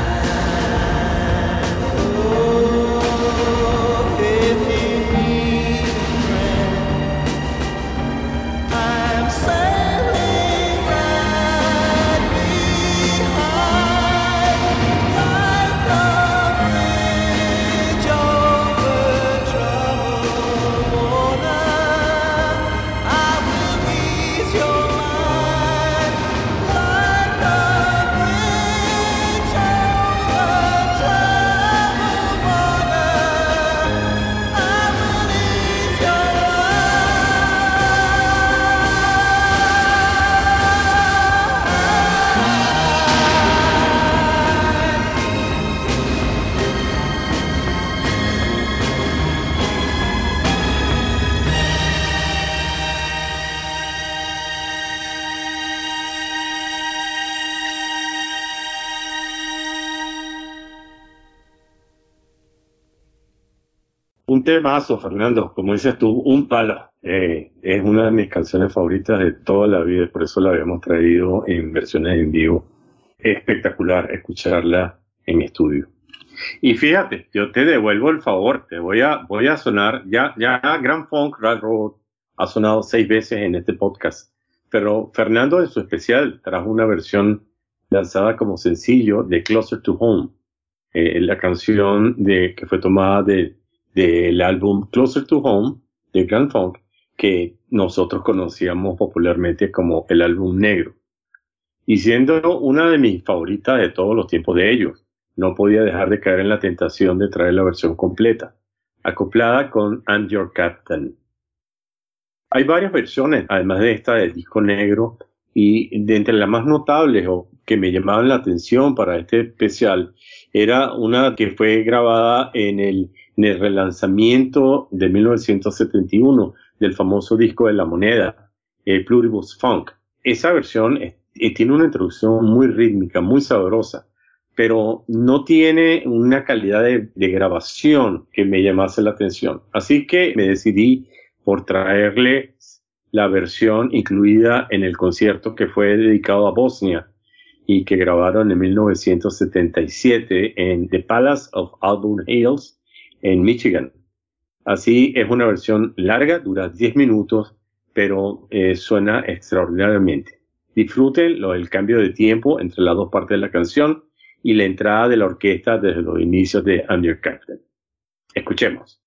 Un temazo, Fernando, como dices tú, un palo. Es una de mis canciones favoritas de toda la vida, por eso la habíamos traído en versiones en vivo. Es espectacular escucharla en estudio. Y fíjate, yo te devuelvo el favor, te voy a sonar, ya Grand Funk Railroad ha sonado 6 veces en este podcast, pero Fernando en su especial trajo una versión lanzada como sencillo de Closer to Home, la canción que fue tomada del álbum Closer to Home de Grand Funk, que nosotros conocíamos popularmente como el álbum negro. Y siendo una de mis favoritas de todos los tiempos de ellos, no podía dejar de caer en la tentación de traer la versión completa, acoplada con I'm Your Captain. Hay varias versiones, además de esta del disco negro, y de entre las más notables o que me llamaban la atención para este especial, era una que fue grabada en el relanzamiento de 1971 del famoso disco de La Moneda, Pluribus Funk. Esa versión tiene una introducción muy rítmica, muy sabrosa, pero no tiene una calidad de grabación que me llamase la atención. Así que me decidí por traerle la versión incluida en el concierto que fue dedicado a Bosnia y que grabaron en 1977 en The Palace of Auburn Hills, en Michigan. Así es una versión larga, dura 10 minutos, pero suena extraordinariamente. Disfruten el cambio de tiempo entre las dos partes de la canción y la entrada de la orquesta desde los inicios de I'm Your Captain. Escuchemos.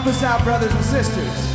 us out, brothers and sisters.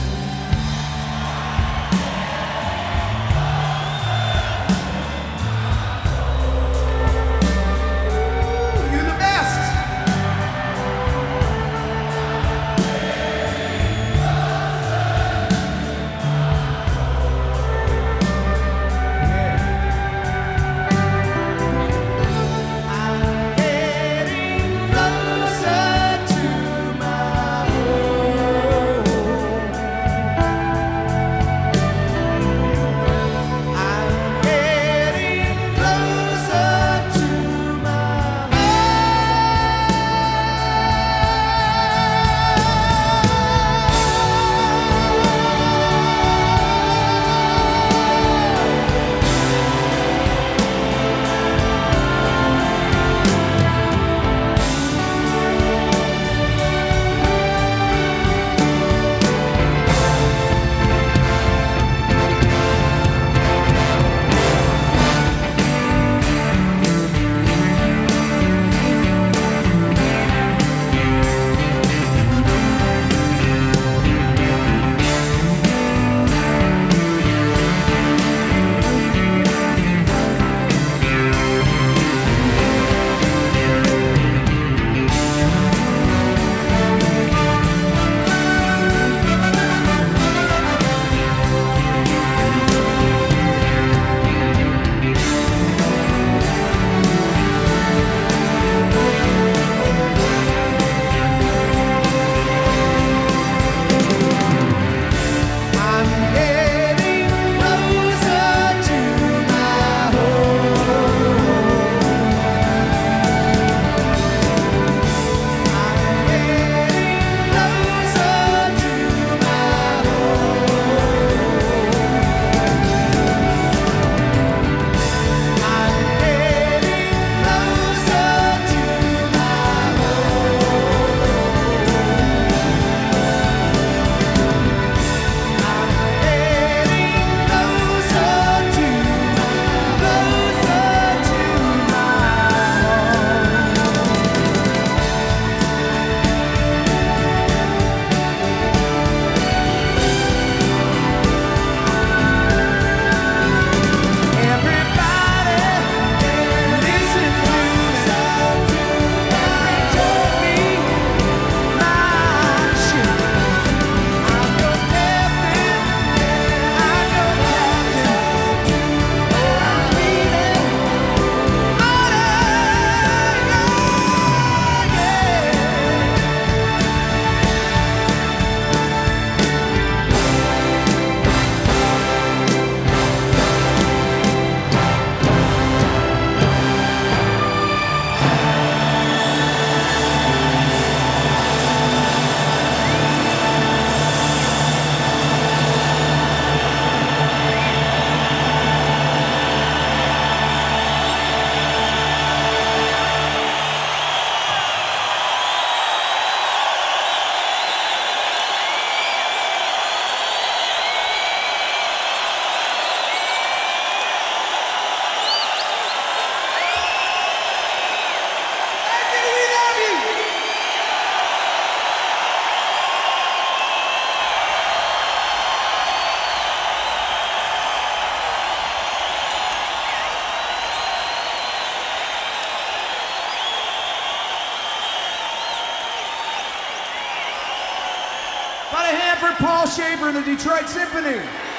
Paul Shaffer and the Detroit Symphony.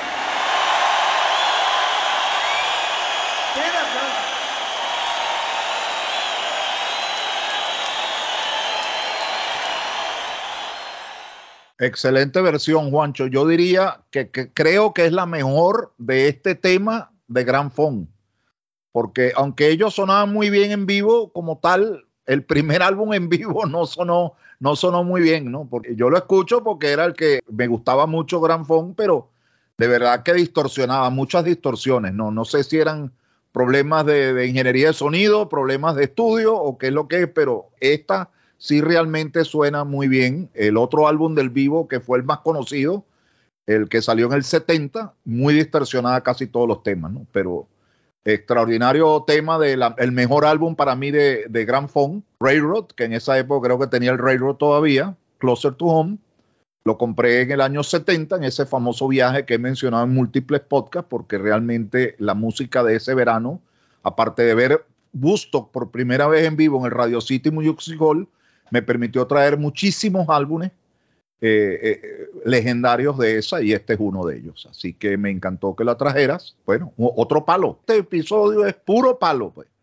Stand up, brother. Excelente versión, Juancho. Yo diría que creo que es la mejor de este tema de Grand Funk, porque aunque ellos sonaban muy bien en vivo como tal, el primer álbum en vivo no sonó muy bien, ¿no? Porque yo lo escucho porque era el que me gustaba mucho Grand Funk, pero de verdad que distorsionaba, muchas distorsiones, no sé si eran problemas de ingeniería de sonido, problemas de estudio o qué es lo que es, pero esta sí realmente suena muy bien. El otro álbum del vivo, que fue el más conocido, el que salió en el 70, muy distorsionada casi todos los temas, ¿no? Pero extraordinario tema el mejor álbum para mí de Grand Funk, Railroad, que en esa época creo que tenía el Railroad todavía, Closer to Home, Lo compré en el año 70, en ese famoso viaje que he mencionado en múltiples podcasts, porque realmente la música de ese verano, aparte de ver Woodstock por primera vez en vivo en el Radio City Music Hall, me permitió traer muchísimos álbumes legendarios de esa, y este es uno de ellos. Así que me encantó que la trajeras. Bueno, otro palo. Este episodio es puro palo, pues.